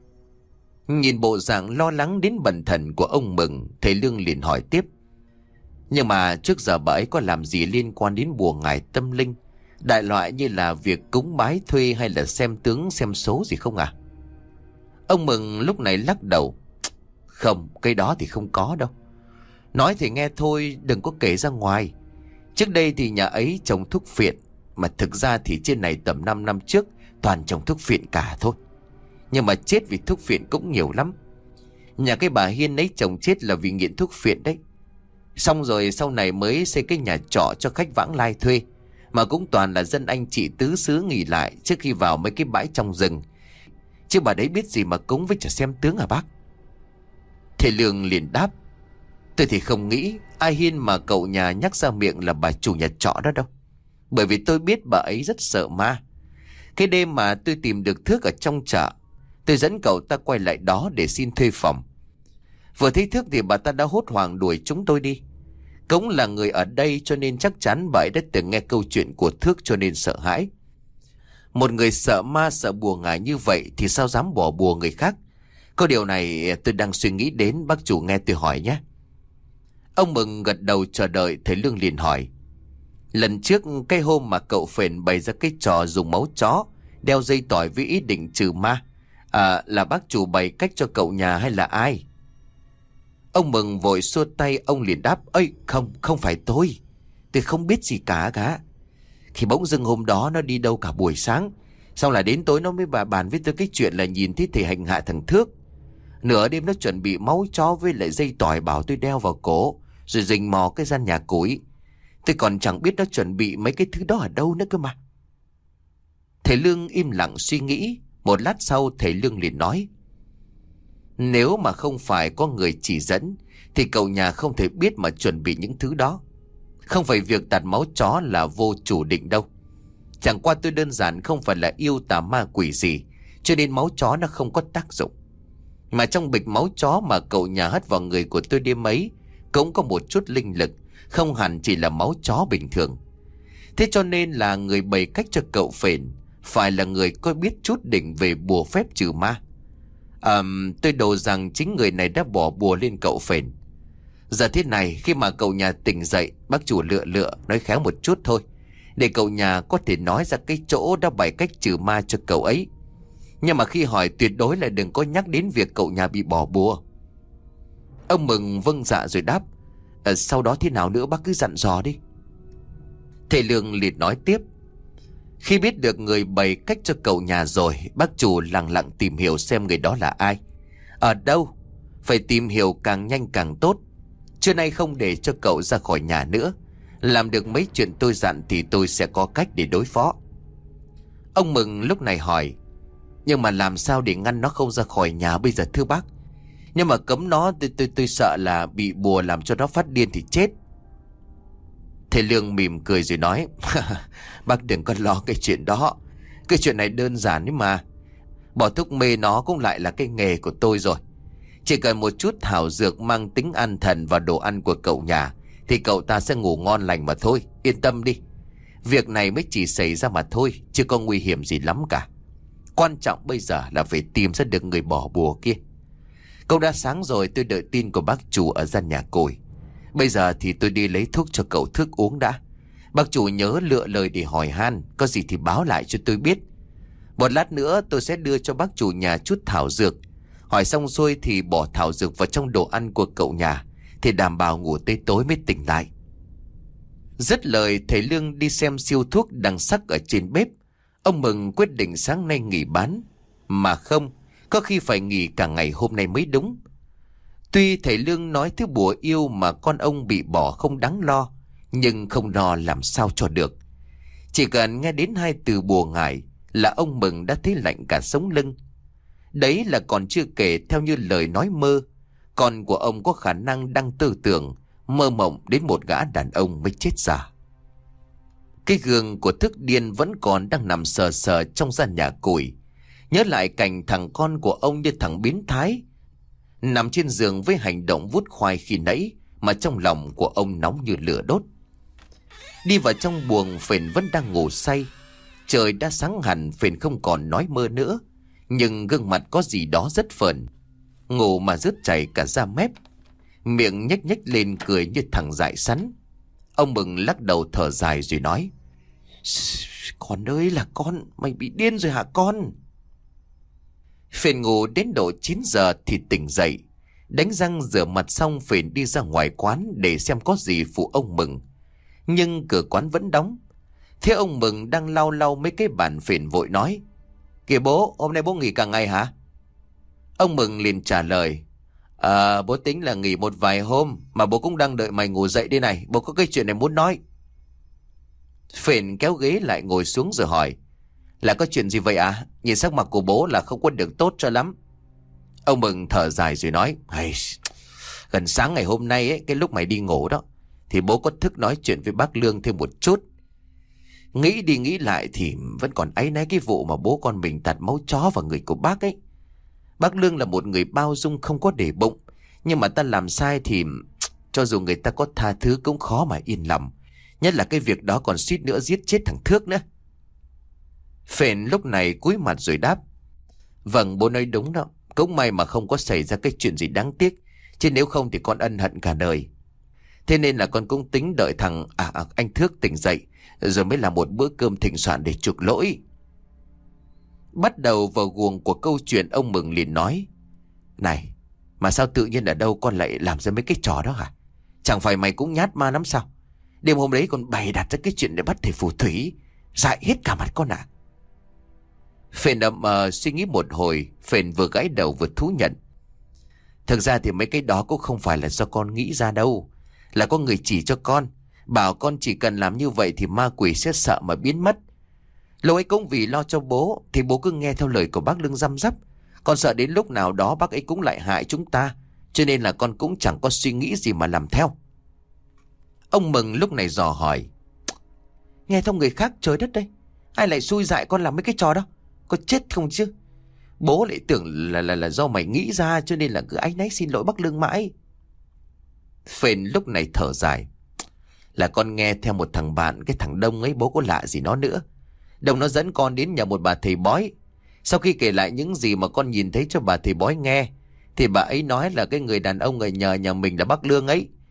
Nhìn bộ dạng lo lắng đến bần thần của ông Mừng, thầy Lương liền hỏi tiếp: Nhưng mà trước giờ bà ấy có làm gì liên quan đến bùa ngải tâm linh, đại loại như là việc cúng bái thuê hay là xem tướng xem số gì không à? Ông Mừng lúc này lắc đầu: Không, cái đó thì không có đâu. Nói thì nghe thôi, đừng có kể ra ngoài. Trước đây thì nhà ấy trồng thuốc phiện, mà thực ra thì trên này tầm 5 năm trước toàn trồng thuốc phiện cả thôi. Nhưng mà chết vì thuốc phiện cũng nhiều lắm. Nhà cái bà Hiên ấy chồng chết là vì nghiện thuốc phiện đấy. Xong rồi sau này mới xây cái nhà trọ cho khách vãng lai thuê, mà cũng toàn là dân anh chị tứ xứ nghỉ lại trước khi vào mấy cái bãi trong rừng. Chứ bà đấy biết gì mà cúng với chả xem tướng hả bác? Thầy Lương liền đáp: Tôi thì không nghĩ ai Hiên mà cậu nhà nhắc ra miệng là bà chủ nhà trọ đó đâu. Bởi vì tôi biết bà ấy rất sợ ma. Cái đêm mà tôi tìm được Thước ở trong chợ, tôi dẫn cậu ta quay lại đó để xin thuê phòng. Vừa thấy Thước thì bà ta đã hốt hoảng đuổi chúng tôi đi. Cũng là người ở đây cho nên chắc chắn bà ấy đã từng nghe câu chuyện của Thước cho nên sợ hãi. Một người sợ ma sợ bùa ngải như vậy thì sao dám bỏ bùa người khác? Có điều này tôi đang suy nghĩ đến, bác chủ nghe tôi hỏi nhé. Ông Mừng gật đầu chờ đợi. Thầy Lương liền hỏi: Lần trước cái hôm mà cậu Phền bày ra cái trò dùng máu chó đeo dây tỏi với ý định trừ ma, là bác chủ bày cách cho cậu nhà hay là ai? Ông Mừng vội xua tay. Ông liền đáp: Ơi không phải tôi không biết gì cả. Thì bỗng dưng hôm đó nó đi đâu cả buổi sáng, xong là đến tối nó mới bàn với tôi cái chuyện là nhìn thấy thầy hành hạ thằng Thước. Nửa đêm nó chuẩn bị máu chó với lại dây tỏi bảo tôi đeo vào cổ, rồi rình mò cái gian nhà củi. Tôi còn chẳng biết nó chuẩn bị mấy cái thứ đó ở đâu nữa cơ mà. Thầy Lương im lặng suy nghĩ. Một lát sau thầy Lương liền nói: Nếu mà không phải có người chỉ dẫn thì cậu nhà không thể biết mà chuẩn bị những thứ đó. Không phải việc đặt máu chó là vô chủ định đâu. Chẳng qua tôi đơn giản không phải là yêu tà ma quỷ gì, cho nên máu chó nó không có tác dụng. Mà trong bịch máu chó mà cậu nhà hất vào người của tôi đêm ấy cũng có một chút linh lực, không hẳn chỉ là máu chó bình thường. Thế cho nên là người bày cách cho cậu Phền phải là người có biết chút đỉnh về bùa phép trừ ma. Tôi đồ rằng chính người này đã bỏ bùa lên cậu Phền, Giờ thế này, khi mà cậu nhà tỉnh dậy, bác chủ lựa lựa nói khéo một chút thôi, để cậu nhà có thể nói ra cái chỗ đã bày cách trừ ma cho cậu ấy. Nhưng mà khi hỏi tuyệt đối là đừng có nhắc đến việc cậu nhà bị bỏ bùa. Ông Mừng vâng dạ rồi đáp: Sau đó thế nào nữa bác cứ dặn dò đi. Thầy Lương liền nói tiếp: Khi biết được người bày cách cho cậu nhà rồi, bác chủ lặng lặng tìm hiểu xem người đó là ai, ở đâu. Phải tìm hiểu càng nhanh càng tốt. Trưa nay không để cho cậu ra khỏi nhà nữa. Làm được mấy chuyện tôi dặn thì tôi sẽ có cách để đối phó. Ông Mừng lúc này hỏi: Nhưng mà làm sao để ngăn nó không ra khỏi nhà bây giờ thưa bác? Nhưng mà cấm nó tôi sợ là bị bùa làm cho nó phát điên thì chết. Thầy Lương mỉm cười rồi nói: Bác đừng có lo cái chuyện đó. Cái chuyện này đơn giản ấy mà. Bỏ thuốc mê nó cũng lại là cái nghề của tôi rồi. Chỉ cần một chút thảo dược mang tính an thần vào đồ ăn của cậu nhà thì cậu ta sẽ ngủ ngon lành mà thôi. Yên tâm đi. Việc này mới chỉ xảy ra mà thôi, chưa có nguy hiểm gì lắm cả. Quan trọng bây giờ là phải tìm ra được người bỏ bùa kia. Cậu đã sáng rồi, tôi đợi tin của bác chủ ở gian nhà cồi. Bây giờ thì tôi đi lấy thuốc cho cậu thức uống đã. Bác chủ nhớ lựa lời để hỏi han, có gì thì báo lại cho tôi biết. Một lát nữa tôi sẽ đưa cho bác chủ nhà chút thảo dược. Hỏi xong xuôi thì bỏ thảo dược vào trong đồ ăn của cậu nhà, thì đảm bảo ngủ tới tối mới tỉnh lại. Dứt lời, thầy Lương đi xem siêu thuốc đằng sắc ở trên bếp. Ông Mừng quyết định sáng nay nghỉ bán. Mà không, có khi phải nghỉ cả ngày hôm nay mới đúng. Tuy thầy Lương nói thứ bùa yêu mà con ông bị bỏ không đáng lo, nhưng không lo làm sao cho được. Chỉ cần nghe đến hai từ bùa ngải là ông Mừng đã thấy lạnh cả sống lưng. Đấy là còn chưa kể theo như lời nói mơ, con của ông có khả năng đang tư tưởng, mơ mộng đến một gã đàn ông mới chết già. Cái gương của Thức Điên vẫn còn đang nằm sờ sờ trong gian nhà củi. Nhớ lại cảnh thằng con của ông như thằng biến thái, nằm trên giường với hành động vút khoai khi nãy, mà trong lòng của ông nóng như lửa đốt. Đi vào trong buồng, Phền vẫn đang ngủ say. Trời đã sáng hẳn, Phền không còn nói mơ nữa, nhưng gương mặt có gì đó rất phờn, ngủ mà rớt chảy cả da mép, miệng nhếch nhếch lên cười như thằng dại sắn. Ông Mừng lắc đầu thở dài rồi nói: Con ơi là con, mày bị điên rồi hả con? Phền ngủ đến độ 9 giờ thì tỉnh dậy. Đánh răng rửa mặt xong, Phền đi ra ngoài quán để xem có gì phụ ông Mừng. Nhưng cửa quán vẫn đóng. Thế ông Mừng đang lau lau mấy cái bàn, Phền vội nói: Kìa bố, hôm nay bố nghỉ cả ngày hả? Ông Mừng liền trả lời: Bố tính là nghỉ một vài hôm, mà bố cũng đang đợi mày ngủ dậy đây này. Bố có cái chuyện này muốn nói. Phền kéo ghế lại ngồi xuống rồi hỏi: Là có chuyện gì vậy à? Nhìn sắc mặt của bố là không có được tốt cho lắm. Ông Mừng thở dài rồi nói: Gần sáng ngày hôm nay ấy, cái lúc mày đi ngủ đó, thì bố có thức nói chuyện với bác Lương thêm một chút. Nghĩ đi nghĩ lại thì vẫn còn áy náy cái vụ mà bố con mình tạt máu chó vào người của bác ấy. Bác Lương là một người bao dung, không có để bụng. Nhưng mà ta làm sai thì cho dù người ta có tha thứ cũng khó mà yên lòng. Nhất là cái việc đó còn suýt nữa giết chết thằng Thước nữa. Phền lúc này cúi mặt rồi đáp: Vâng, bố nói đúng đó. Cũng may mà không có xảy ra cái chuyện gì đáng tiếc, chứ nếu không thì con ân hận cả đời. Thế nên là con cũng tính đợi thằng anh Thước tỉnh dậy rồi mới làm một bữa cơm thịnh soạn để chuộc lỗi. Bắt đầu vào guồng của câu chuyện, ông Mừng liền nói: Này, mà sao tự nhiên ở đâu con lại làm ra mấy cái trò đó hả? Chẳng phải mày cũng nhát ma lắm sao? Đêm hôm đấy còn bày đặt ra cái chuyện để bắt thầy phù thủy, dại hết cả mặt con à? Phền suy nghĩ một hồi, Phền vừa gãi đầu vừa thú nhận: Thực ra thì mấy cái đó cũng không phải là do con nghĩ ra đâu, là có người chỉ cho con, bảo con chỉ cần làm như vậy thì ma quỷ sẽ sợ mà biến mất. Lâu ấy cũng vì lo cho bố thì bố cứ nghe theo lời của bác Lương răm rắp. Con sợ đến lúc nào đó bác ấy cũng lại hại chúng ta, cho nên là con cũng chẳng có suy nghĩ gì mà làm theo. Ông Mừng lúc này dò hỏi: Nghe theo người khác, trời đất đây, ai lại xui dại con làm mấy cái trò đó? Có chết không chứ? Bố lại tưởng là do mày nghĩ ra, cho nên là cứ áy náy xin lỗi bác Lương mãi. Phền lúc này thở dài: Là con nghe theo một thằng bạn, cái thằng Đông ấy, bố có lạ gì nó nữa. Đông nó dẫn con đến nhà một bà thầy bói. Sau khi kể lại những gì mà con nhìn thấy cho bà thầy bói nghe, thì bà ấy nói là cái người đàn ông người nhờ nhà mình là bác Lương ấy,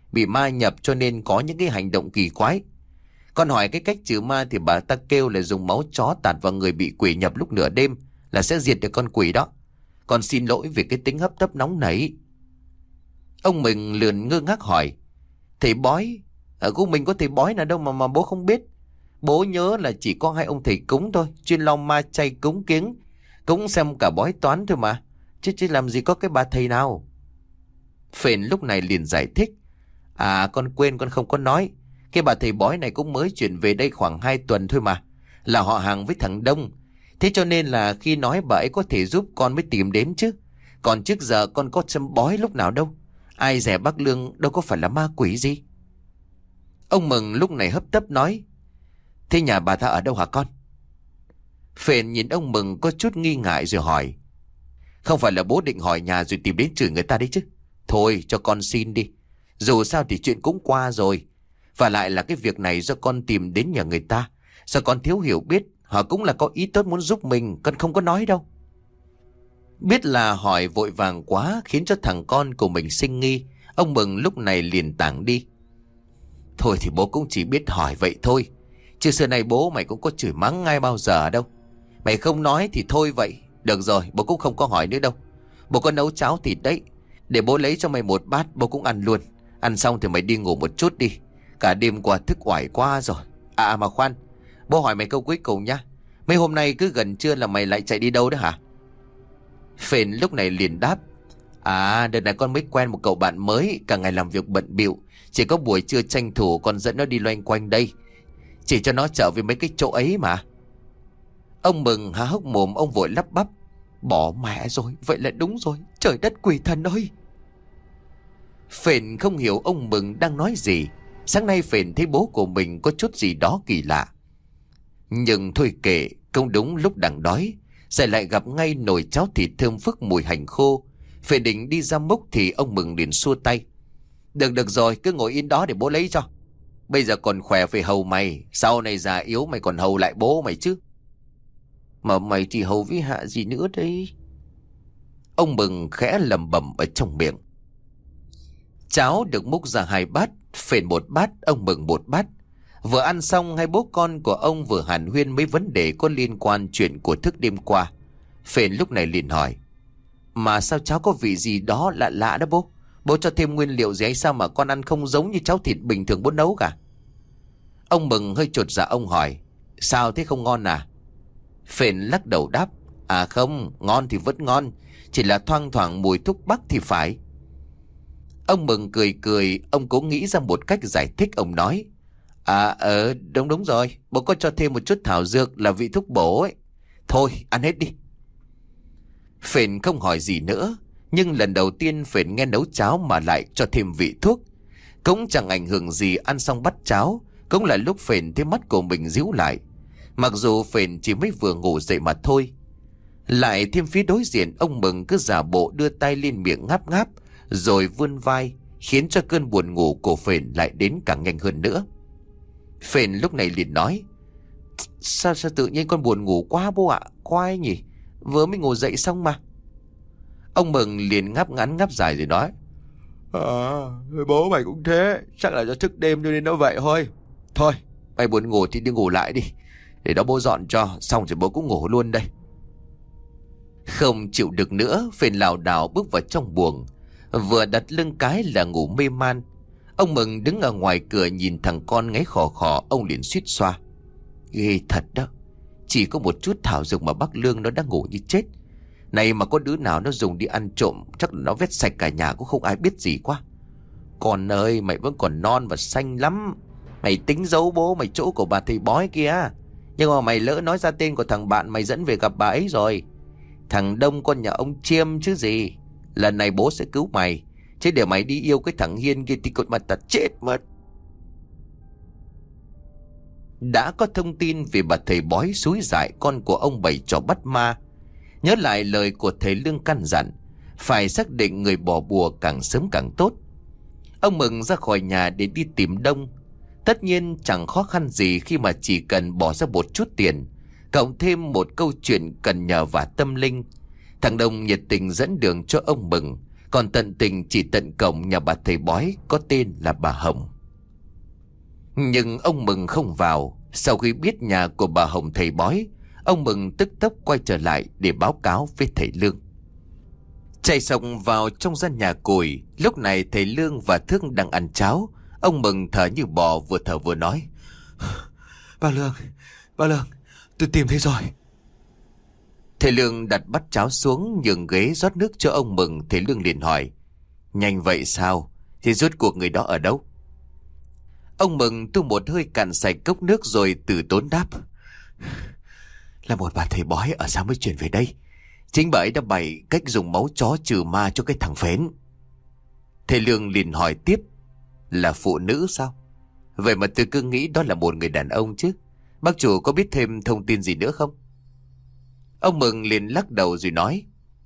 bị ma nhập cho nên có những cái hành động kỳ quái. Con hỏi cái cách trừ ma thì bà ta kêu là dùng máu chó tạt vào người bị quỷ nhập lúc nửa đêm là sẽ diệt được con quỷ đó. Con xin lỗi vì cái tính hấp tấp nóng nảy. Ông mình lườn ngơ ngác hỏi: thầy bói? Ở khu mình có thầy bói nào đâu mà bố không biết. Bố nhớ là chỉ có 2 ông thầy cúng thôi, chuyên lo ma chay cúng kiếng, cũng xem cả bói toán thôi mà. Chứ làm gì có cái bà thầy nào. Phền lúc này liền giải thích: à, con quên, con không có nói. Cái bà thầy bói này cũng mới chuyển về đây khoảng 2 tuần thôi mà, là họ hàng với thằng Đông. Thế cho nên là khi nói bà ấy có thể giúp con mới tìm đến chứ. Còn trước giờ con có chăm bói lúc nào đâu. Ai dè bác Lương đâu có phải là ma quỷ gì. Ông Mừng lúc này hấp tấp nói: thế nhà bà ta ở đâu hả con? Phền nhìn ông Mừng có chút nghi ngại rồi hỏi: không phải là bố định hỏi nhà rồi tìm đến chửi người ta đấy chứ? Thôi cho con xin đi. Dù sao thì chuyện cũng qua rồi. Và lại là cái việc này do con tìm đến nhà người ta. Sao con thiếu hiểu biết, họ cũng là có ý tốt muốn giúp mình, con không có nói đâu. Biết là hỏi vội vàng quá khiến cho thằng con của mình sinh nghi, ông Mừng lúc này liền tảng đi. Thôi thì bố cũng chỉ biết hỏi vậy thôi, chứ xưa nay bố mày cũng có chửi mắng ai bao giờ đâu. Mày không nói thì thôi vậy. Được rồi, bố cũng không có hỏi nữa đâu. Bố có nấu cháo thịt đấy, để bố lấy cho mày 1 bát, bố cũng ăn luôn. Ăn xong thì mày đi ngủ một chút đi, cả đêm qua thức oải quá rồi. À mà khoan, bố hỏi mày câu cuối cùng nhá. Mấy hôm nay cứ gần trưa là mày lại chạy đi đâu đó hả? Phền lúc này liền đáp: à, đợt này con mới quen một cậu bạn mới, cả ngày làm việc bận bịu, chỉ có buổi trưa tranh thủ con dẫn nó đi loanh quanh đây, chỉ cho nó trở về mấy cái chỗ ấy mà. Ông Mừng há hốc mồm, ông vội lắp bắp: bỏ mẹ rồi, vậy là đúng rồi, trời đất quỷ thần ơi. Phền không hiểu ông Mừng đang nói gì. Sáng nay Phền thấy bố của mình có chút gì đó kỳ lạ. Nhưng thôi kệ, không đúng lúc đang đói, rồi lại gặp ngay nồi cháo thịt thơm phức mùi hành khô. Phền định đi ra múc thì ông Mừng liền xua tay: được rồi, cứ ngồi yên đó để bố lấy cho. Bây giờ còn khỏe phải hầu mày, sau này già yếu mày còn hầu lại bố mày chứ. Mà mày thì hầu với hạ gì nữa đây? Ông Mừng khẽ lẩm bẩm ở trong miệng. Cháo được múc ra 2 bát, Phền 1 bát, ông Mừng 1 bát. Vừa ăn xong, hai bố con của ông vừa hàn huyên mấy vấn đề có liên quan chuyện của thức đêm qua. Phền lúc này liền hỏi: mà sao cháo có vị gì đó lạ lạ đó bố? Bố cho thêm nguyên liệu gì hay sao mà con ăn không giống như cháo thịt bình thường bố nấu cả? Ông Mừng hơi chột dạ, ông hỏi: sao thế, không ngon à? Phền lắc đầu đáp: à không, ngon thì vẫn ngon, chỉ là thoang thoảng mùi thuốc bắc thì phải. Ông Mừng cười cười, ông cố nghĩ ra một cách giải thích. Ông nói: đúng rồi, bố có cho thêm một chút thảo dược là vị thuốc bổ ấy. Thôi ăn hết đi. Phền không hỏi gì nữa, nhưng lần đầu tiên Phền nghe nấu cháo mà lại cho thêm vị thuốc. Cũng chẳng ảnh hưởng gì, ăn xong bát cháo cũng là lúc Phền thấy mắt của mình díu lại. Mặc dù Phền chỉ mới vừa ngủ dậy mà thôi. Lại thêm phía đối diện, ông Mừng cứ giả bộ đưa tay lên miệng ngáp ngáp rồi vươn vai, khiến cho cơn buồn ngủ của Phền lại đến càng nhanh hơn nữa. Phền lúc này liền nói: Sao tự nhiên con buồn ngủ quá bố ạ? Khoai nhỉ, vừa mới ngủ dậy xong mà. Ông Mừng liền ngáp ngắn ngáp dài rồi nói:
Bố mày cũng thế, chắc là do thức đêm cho nên nó vậy thôi.
Thôi, mày buồn ngủ thì đi ngủ lại đi, để đó bố dọn cho, xong rồi bố cũng ngủ luôn đây. Không chịu được nữa, Phền lảo đảo bước vào trong buồng. Vừa đặt lưng cái là ngủ mê man. Ông Mừng đứng ở ngoài cửa nhìn thằng con ngáy khò khò, ông liền suýt xoa: ghê thật đó, chỉ có một chút thảo dược mà bác Lương nó đã ngủ như chết. Này mà có đứa nào nó dùng đi ăn trộm, chắc là nó vét sạch cả nhà cũng không ai biết gì quá. Con ơi, mày vẫn còn non và xanh lắm. Mày tính giấu bố mày chỗ của bà thầy bói kia, nhưng mà mày lỡ nói ra tên của thằng bạn mày dẫn về gặp bà ấy rồi. Thằng Đông con nhà ông Chiêm chứ gì. Lần này bố sẽ cứu mày, chứ để mày đi yêu cái thằng Hiên kia thì cột mặt ta chết mất. Đã có thông tin về bà thầy bói xúi dại con của ông bày trò bắt ma. Nhớ lại lời của thầy Lương căn dặn, phải xác định người bỏ bùa càng sớm càng tốt. Ông Mừng ra khỏi nhà để đi tìm Đông. Tất nhiên chẳng khó khăn gì khi mà chỉ cần bỏ ra một chút tiền, cộng thêm một câu chuyện cần nhờ vả tâm linh. Thằng Đông nhiệt tình dẫn đường cho ông Mừng, còn tận tình chỉ tận cổng nhà bà thầy bói có tên là bà Hồng. Nhưng ông Mừng không vào. Sau khi biết nhà của bà Hồng thầy bói, ông Mừng tức tốc quay trở lại để báo cáo với thầy Lương. Chạy xông vào trong gian nhà củi. Lúc này thầy Lương và Thức đang ăn cháo. Ông Mừng thở như bò, vừa thở vừa nói: Bác Lương, tôi tìm thấy rồi. Thầy Lương đặt bát cháo xuống, nhường ghế rót nước cho ông Mừng. Thầy Lương liền hỏi: Nhanh vậy sao? Thì rốt cuộc người đó ở đâu? Ông Mừng tu một hơi cạn sạch cốc nước rồi từ tốn đáp: Là một bà thầy bói ở xa mới chuyển về đây. Chính bà ấy đã bày cách dùng máu chó trừ ma cho cái thằng phến. Thầy Lương liền hỏi tiếp: Là phụ nữ sao? Vậy mà tôi cứ nghĩ đó là một người đàn ông chứ. Bác chủ có biết thêm thông tin gì nữa không? Ông Mừng liền lắc đầu rồi nói: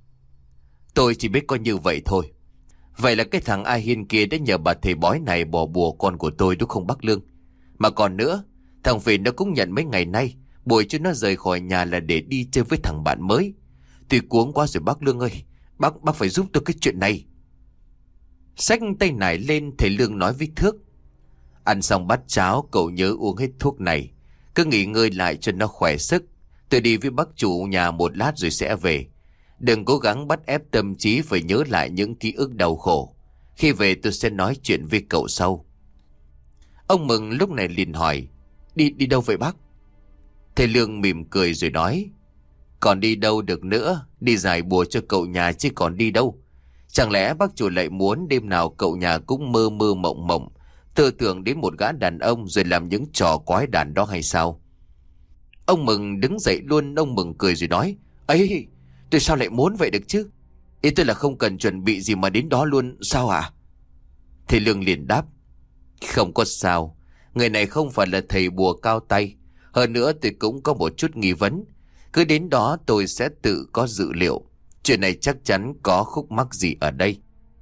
Tôi chỉ biết có như vậy thôi. Vậy là cái thằng A Hiên kia đã nhờ bà thầy bói này bỏ bùa con của tôi đúng không bác Lương? Mà còn nữa, thằng Phìn nó cũng nhận mấy ngày nay buổi cho nó rời khỏi nhà là để đi chơi với thằng bạn mới. Tôi cuống quá rồi bác Lương ơi. Bác phải giúp tôi cái chuyện này. Xách tay nải lên, thầy Lương nói với Thước: Ăn xong bát cháo cậu nhớ uống hết thuốc này. Cứ nghỉ ngơi lại cho nó khỏe sức. Tôi đi với bác chủ nhà một lát rồi sẽ về. Đừng cố gắng bắt ép tâm trí phải nhớ lại những ký ức đau khổ. Khi về tôi sẽ nói chuyện với cậu sau. Ông Mừng lúc này liền hỏi: Đi đâu vậy bác? Thầy Lương mỉm cười rồi nói: Còn đi đâu được nữa. Đi giải bùa cho cậu nhà chứ còn đi đâu. Chẳng lẽ bác chủ lại muốn đêm nào cậu nhà cũng mơ mơ mộng mộng, tư tưởng đến một gã đàn ông rồi làm những trò quái đản đó hay sao? Ông Mừng đứng dậy luôn. Ông Mừng cười rồi nói: Ấy, tôi sao lại muốn vậy được chứ? Ý tôi là không cần chuẩn bị gì mà đến đó luôn sao ạ? Thầy Lương liền đáp: Không có sao. Người này không phải là thầy bùa cao tay. Hơn nữa tôi cũng có một chút nghi vấn. Cứ đến đó tôi sẽ tự có dự liệu. Chuyện này chắc chắn có khúc mắc gì ở đây.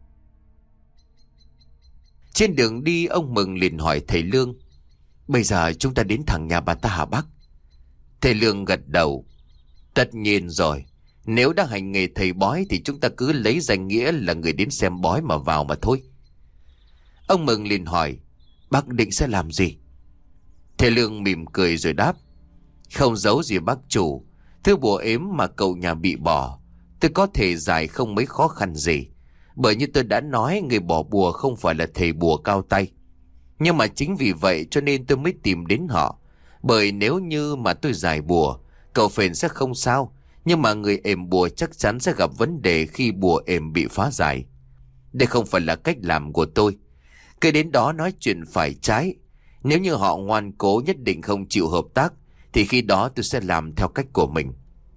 Trên đường đi, ông Mừng liền hỏi thầy Lương: Bây giờ chúng ta đến thẳng nhà bà ta hả bác? Thầy Lương gật đầu: Tất nhiên rồi. Nếu đang hành nghề thầy bói thì chúng ta cứ lấy danh nghĩa là người đến xem bói mà vào mà thôi. Ông Mừng liền hỏi: Bác định sẽ làm gì? Thầy Lương mỉm cười rồi đáp: Không giấu gì bác chủ. Thứ bùa ếm mà cậu nhà bị bỏ, tôi có thể giải không mấy khó khăn gì. Bởi như tôi đã nói, người bỏ bùa không phải là thầy bùa cao tay. Nhưng mà chính vì vậy cho nên tôi mới tìm đến họ. Bởi nếu như mà tôi giải bùa, cậu phền sẽ không sao. Nhưng mà người ềm bùa chắc chắn sẽ gặp vấn đề khi bùa ềm bị phá giải. Đây không phải là cách làm của tôi. Cứ đến đó nói chuyện phải trái. Nếu như họ ngoan cố nhất định không chịu hợp tác, thì khi đó tôi sẽ làm theo cách của mình.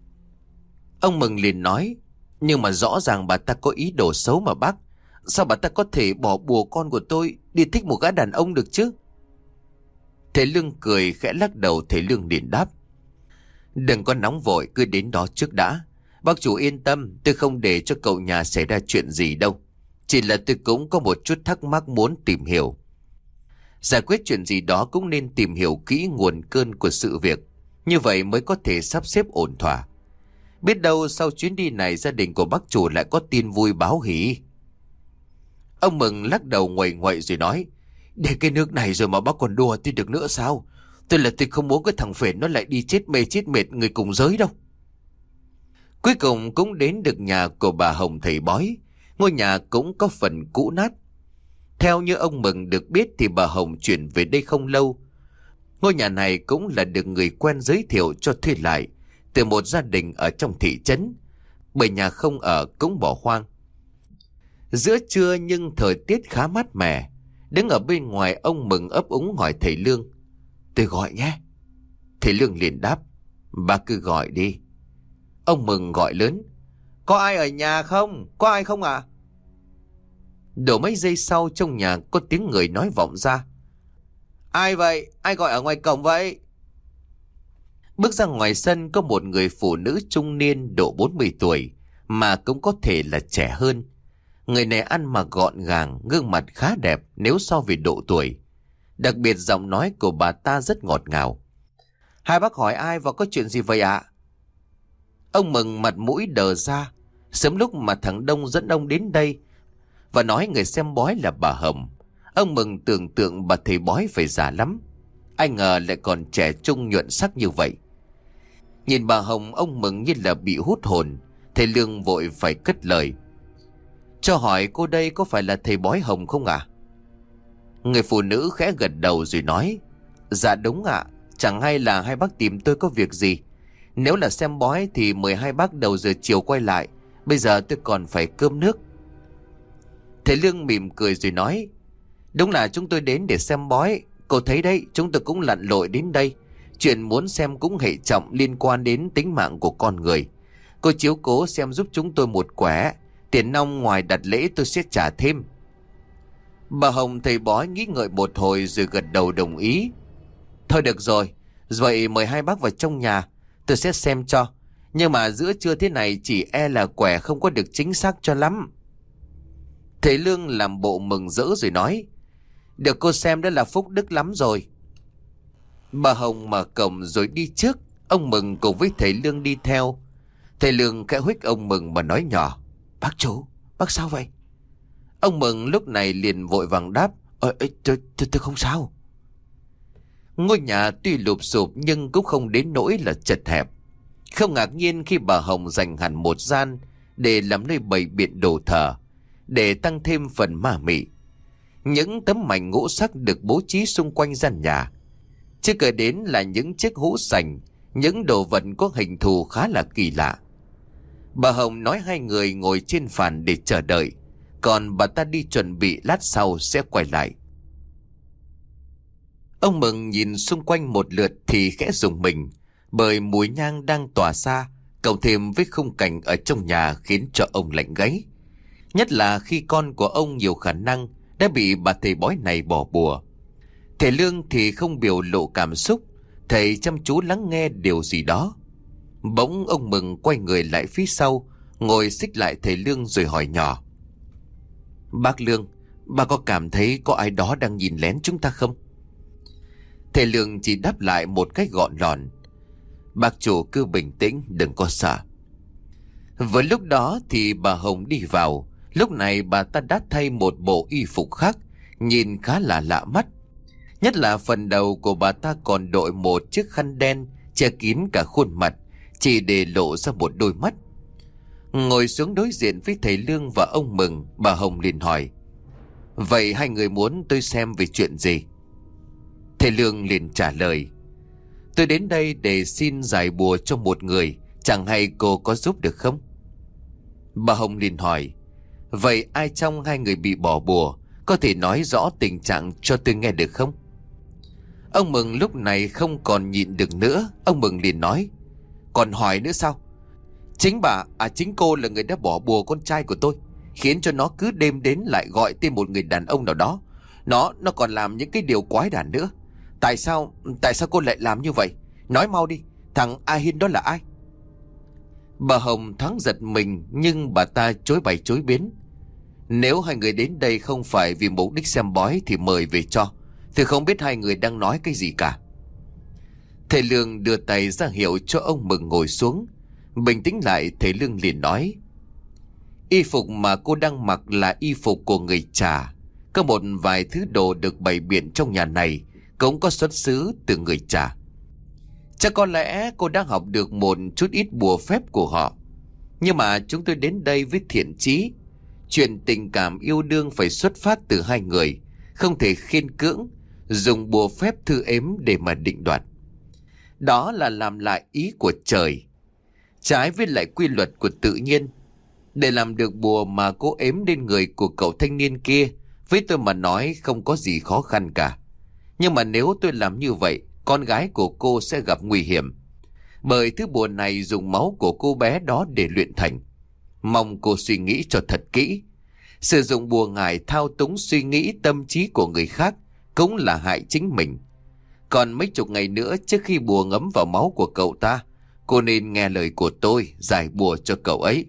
Ông Mừng liền nói: Nhưng mà rõ ràng bà ta có ý đồ xấu mà bác. Sao bà ta có thể bỏ bùa con của tôi đi thích một gã đàn ông được chứ? Thầy Lương cười khẽ lắc đầu. Thầy Lương liền đáp: Đừng có nóng vội, cứ đến đó trước đã. Bác chủ yên tâm, tôi không để cho cậu nhà xảy ra chuyện gì đâu. Chỉ là tôi cũng có một chút thắc mắc muốn tìm hiểu. Giải quyết chuyện gì đó cũng nên tìm hiểu kỹ nguồn cơn của sự việc. Như vậy mới có thể sắp xếp ổn thỏa. Biết đâu sau chuyến đi này gia đình của bác chủ lại có tin vui báo hỉ. Ông Mừng lắc đầu nguậy nguậy rồi nói: Để cái nước này rồi mà bác còn đùa tôi được nữa sao? Tôi không muốn cái thằng phền nó lại đi chết mê chết mệt người cùng giới đâu. Cuối cùng cũng đến được nhà của bà Hồng thầy bói. Ngôi nhà cũng có phần cũ nát. Theo như ông Mừng được biết thì bà Hồng chuyển về đây không lâu. Ngôi nhà này cũng là được người quen giới thiệu cho thuê lại từ một gia đình ở trong thị trấn. Bởi nhà không ở cũng bỏ hoang. Giữa trưa nhưng thời tiết khá mát mẻ. Đứng ở bên ngoài, ông Mừng ấp úng hỏi thầy Lương: Tôi gọi nhé. Thầy Lương liền đáp: Bà cứ gọi đi. Ông Mừng gọi lớn: Có ai ở nhà không? Có ai không ạ? Đổ mấy giây sau, trong nhà có tiếng người nói vọng ra: Ai vậy? Ai gọi ở ngoài cổng vậy? Bước ra ngoài sân có một người phụ nữ trung niên độ 40 tuổi, mà cũng có thể là trẻ hơn. Người này ăn mặc gọn gàng, gương mặt khá đẹp nếu so về độ tuổi. Đặc biệt giọng nói của bà ta rất ngọt ngào. Hai bác hỏi ai và có chuyện gì vậy ạ? Ông Mừng mặt mũi đờ ra. Sớm lúc mà thằng Đông dẫn ông đến đây, và nói người xem bói là bà Hồng. Ông Mừng tưởng tượng bà thầy bói phải già lắm, ai ngờ lại còn trẻ trung nhuận sắc như vậy. Nhìn bà Hồng, ông Mừng như là bị hút hồn. Thầy Lương vội phải cất lời: cho hỏi cô đây có phải là thầy bói Hồng không ạ? Người phụ nữ khẽ gật đầu rồi nói: dạ đúng ạ. Chẳng hay là hai bác tìm tôi có việc gì? Nếu là xem bói thì mời hai bác đầu giờ chiều quay lại. Bây giờ tôi còn phải cơm nước. Thầy Lương mỉm cười rồi nói: đúng là chúng tôi đến để xem bói. Cô thấy đấy, chúng tôi cũng lặn lội đến đây. Chuyện muốn xem cũng hệ trọng, liên quan đến tính mạng của con người. Cô chiếu cố xem giúp chúng tôi một quẻ. Tiền nong ngoài đặt lễ tôi sẽ trả thêm. Bà Hồng thầy bói nghĩ ngợi một hồi rồi gật đầu đồng ý. Thôi được rồi, vậy mời hai bác vào trong nhà, tôi sẽ xem cho. Nhưng mà giữa trưa thế này chỉ e là quẻ không có được chính xác cho lắm. Thầy Lương làm bộ mừng rỡ rồi nói: được cô xem đã là phúc đức lắm rồi. Bà Hồng mở cổng rồi đi trước. Ông Mừng cùng với thầy Lương đi theo. Thầy Lương khẽ huých ông Mừng mà nói nhỏ: bác chủ, bác sao vậy? Ông Mừng lúc này liền vội vàng đáp: tôi không sao. Ngôi nhà tuy lụp xụp nhưng cũng không đến nỗi là chật hẹp. Không ngạc nhiên khi bà Hồng dành hẳn một gian để làm nơi bày biện đồ thờ, để tăng thêm phần ma mị. Những tấm mảnh ngũ sắc được bố trí xung quanh gian nhà. Chưa kể đến là những chiếc hũ sành, những đồ vật có hình thù khá là kỳ lạ. Bà Hồng nói hai người ngồi trên phản để chờ đợi, còn bà ta đi chuẩn bị lát sau sẽ quay lại. Ông Mừng nhìn xung quanh một lượt thì khẽ rùng mình, bởi mùi nhang đang tỏa ra, cộng thêm với khung cảnh ở trong nhà khiến cho ông lạnh gáy. Nhất là khi con của ông nhiều khả năng đã bị bà thầy bói này bỏ bùa. Thầy Lương thì không biểu lộ cảm xúc, thầy chăm chú lắng nghe điều gì đó. Bỗng ông Mừng quay người lại phía sau, ngồi xích lại thầy Lương rồi hỏi nhỏ: bác Lương, bà có cảm thấy có ai đó đang nhìn lén chúng ta không? Thầy Lương chỉ đáp lại một cách gọn lọn: bác chủ cứ bình tĩnh, đừng có sợ. Vừa lúc đó thì bà Hồng đi vào. Lúc này bà ta đã thay một bộ y phục khác, nhìn khá là lạ mắt. Nhất là phần đầu của bà ta còn đội một chiếc khăn đen che kín cả khuôn mặt, chỉ để lộ ra một đôi mắt. Ngồi xuống đối diện với thầy Lương và ông Mừng, bà Hồng liền hỏi: vậy hai người muốn tôi xem về chuyện gì? Thầy Lương liền trả lời: tôi đến đây để xin giải bùa cho một người, chẳng hay cô có giúp được không? Bà Hồng liền hỏi: vậy ai trong hai người bị bỏ bùa, có thể nói rõ tình trạng cho tôi nghe được không? Ông Mừng lúc này không còn nhịn được nữa. Ông Mừng liền nói: còn hỏi nữa sao? Chính cô là người đã bỏ bùa con trai của tôi, khiến cho nó cứ đêm đến lại gọi tên một người đàn ông nào đó. Nó còn làm những cái điều quái đản nữa. Tại sao cô lại làm như vậy? Nói mau đi, thằng A Hiên đó là ai? Bà Hồng thoáng giật mình, nhưng bà ta chối bày chối biến: nếu hai người đến đây không phải vì mục đích xem bói thì mời về cho. Tôi không biết hai người đang nói cái gì cả. Thầy Lương đưa tay ra hiệu cho ông Mừng ngồi xuống. Bình tĩnh lại, thầy Lương liền nói: y phục mà cô đang mặc là y phục của người Trà. Có một vài thứ đồ được bày biện trong nhà này cũng có xuất xứ từ người Trà. Chắc có lẽ cô đang học được một chút ít bùa phép của họ. Nhưng mà chúng tôi đến đây với thiện chí. Chuyện tình cảm yêu đương phải xuất phát từ hai người, không thể khiên cưỡng, dùng bùa phép thư ếm để mà định đoạt. Đó là làm lại ý của trời, trái với lại quy luật của tự nhiên. Để làm được bùa mà cô ếm lên người của cậu thanh niên kia, với tôi mà nói không có gì khó khăn cả. Nhưng mà nếu tôi làm như vậy, con gái của cô sẽ gặp nguy hiểm. Bởi thứ bùa này dùng máu của cô bé đó để luyện thành. Mong cô suy nghĩ cho thật kỹ. Sử dụng bùa ngải thao túng suy nghĩ tâm trí của người khác cũng là hại chính mình. Còn mấy chục ngày nữa trước khi bùa ngấm vào máu của cậu ta, cô nên nghe lời của tôi giải bùa cho cậu ấy.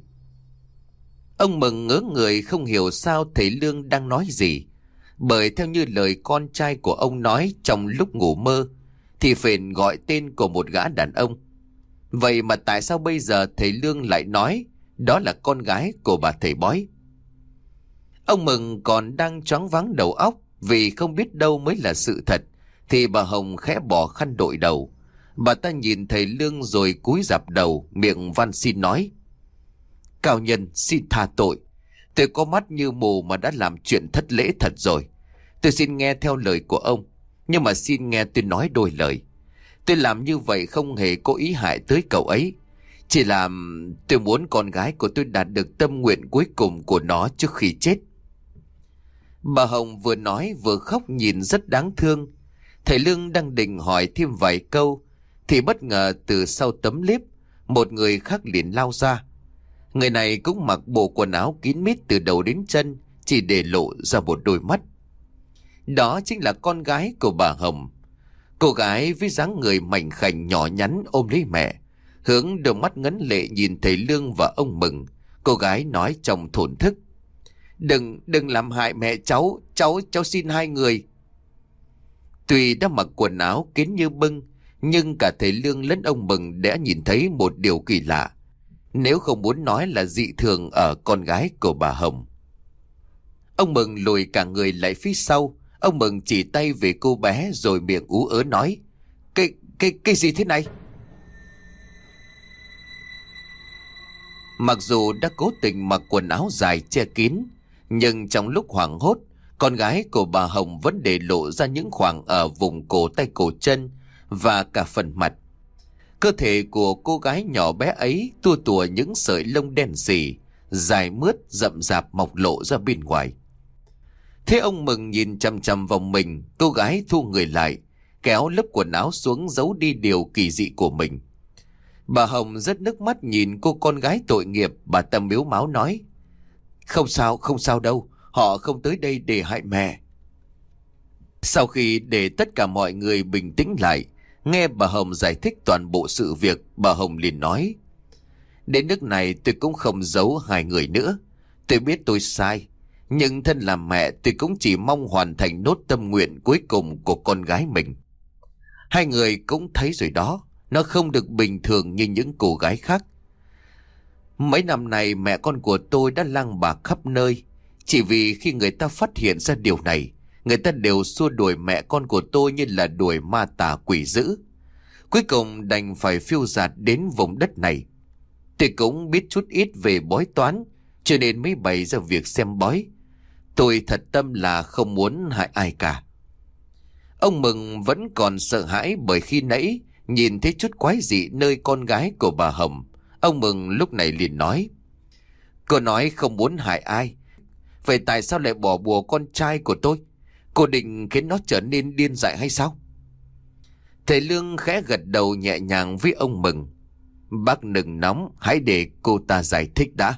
Ông Mừng ngớ người không hiểu sao thầy Lương đang nói gì. Bởi theo như lời con trai của ông nói trong lúc ngủ mơ, thì phền gọi tên của một gã đàn ông. Vậy mà tại sao bây giờ thầy Lương lại nói đó là con gái của bà thầy bói? Ông Mừng còn đang choáng váng đầu óc vì không biết đâu mới là sự thật, thì bà Hồng khẽ bỏ khăn đội đầu. Bà ta nhìn thầy Lương rồi cúi rạp đầu, miệng van xin nói: "Cao nhân xin tha tội. Tôi có mắt như mù mà đã làm chuyện thất lễ thật rồi. Tôi xin nghe theo lời của ông, nhưng mà xin nghe tôi nói đôi lời. Tôi làm như vậy không hề có ý hại tới cậu ấy. Chỉ là tôi muốn con gái của tôi đạt được tâm nguyện cuối cùng của nó trước khi chết." Bà Hồng vừa nói vừa khóc nhìn rất đáng thương. Thầy Lương đang định hỏi thêm vài câu thì bất ngờ từ sau tấm liếp, một người khác liền lao ra. Người này cũng mặc bộ quần áo kín mít từ đầu đến chân, chỉ để lộ ra một đôi mắt. Đó chính là con gái của bà Hồng. Cô gái với dáng người mảnh khảnh nhỏ nhắn ôm lấy mẹ, hướng đôi mắt ngấn lệ nhìn thầy Lương và ông Mừng. Cô gái nói trong thổn thức: Đừng làm hại mẹ cháu xin hai người." Tuy đã mặc quần áo kín như bưng, nhưng cả thầy Lương lẫn ông Mừng đã nhìn thấy một điều kỳ lạ, nếu không muốn nói là dị thường, ở con gái của bà Hồng. Ông Mừng lùi cả người lại phía sau. Ông Mừng chỉ tay về cô bé rồi miệng ú ớ nói: Cái gì thế này?" Mặc dù đã cố tình mặc quần áo dài che kín, nhưng trong lúc hoảng hốt, con gái của bà Hồng vẫn để lộ ra những khoảng ở vùng cổ tay cổ chân và cả phần mặt. Cơ thể của cô gái nhỏ bé ấy tua tủa những sợi lông đen sì, dài mướt rậm rạp mọc lộ ra bên ngoài. Thế ông Mừng nhìn chằm chằm vào mình, cô gái thu người lại, kéo lớp quần áo xuống giấu đi điều kỳ dị của mình. Bà Hồng rất nước mắt nhìn cô con gái tội nghiệp. Bà ta mếu máo nói: Không sao đâu, họ không tới đây để hại mẹ." Sau khi để tất cả mọi người bình tĩnh lại, nghe bà Hồng giải thích toàn bộ sự việc, bà Hồng liền nói: "Đến nước này tôi cũng không giấu hai người nữa. Tôi biết tôi sai, nhưng thân làm mẹ tôi cũng chỉ mong hoàn thành nốt tâm nguyện cuối cùng của con gái mình. Hai người cũng thấy rồi đó, nó không được bình thường như những cô gái khác. Mấy năm này mẹ con của tôi đã lang bạc khắp nơi. Chỉ vì khi người ta phát hiện ra điều này, người ta đều xua đuổi mẹ con của tôi như là đuổi ma tà quỷ dữ. Cuối cùng đành phải phiêu dạt đến vùng đất này. Tôi cũng biết chút ít về bói toán, cho nên mới bày ra việc xem bói. Tôi thật tâm là không muốn hại ai cả." Ông Mừng vẫn còn sợ hãi bởi khi nãy nhìn thấy chút quái dị nơi con gái của bà Hồng. Ông Mừng lúc này liền nói: "Cô nói không muốn hại ai, vậy tại sao lại bỏ bùa con trai của tôi? Cô định khiến nó trở nên điên dại hay sao?" Thầy Lương khẽ gật đầu nhẹ nhàng với ông Mừng: "Bác đừng nóng, hãy để cô ta giải thích đã."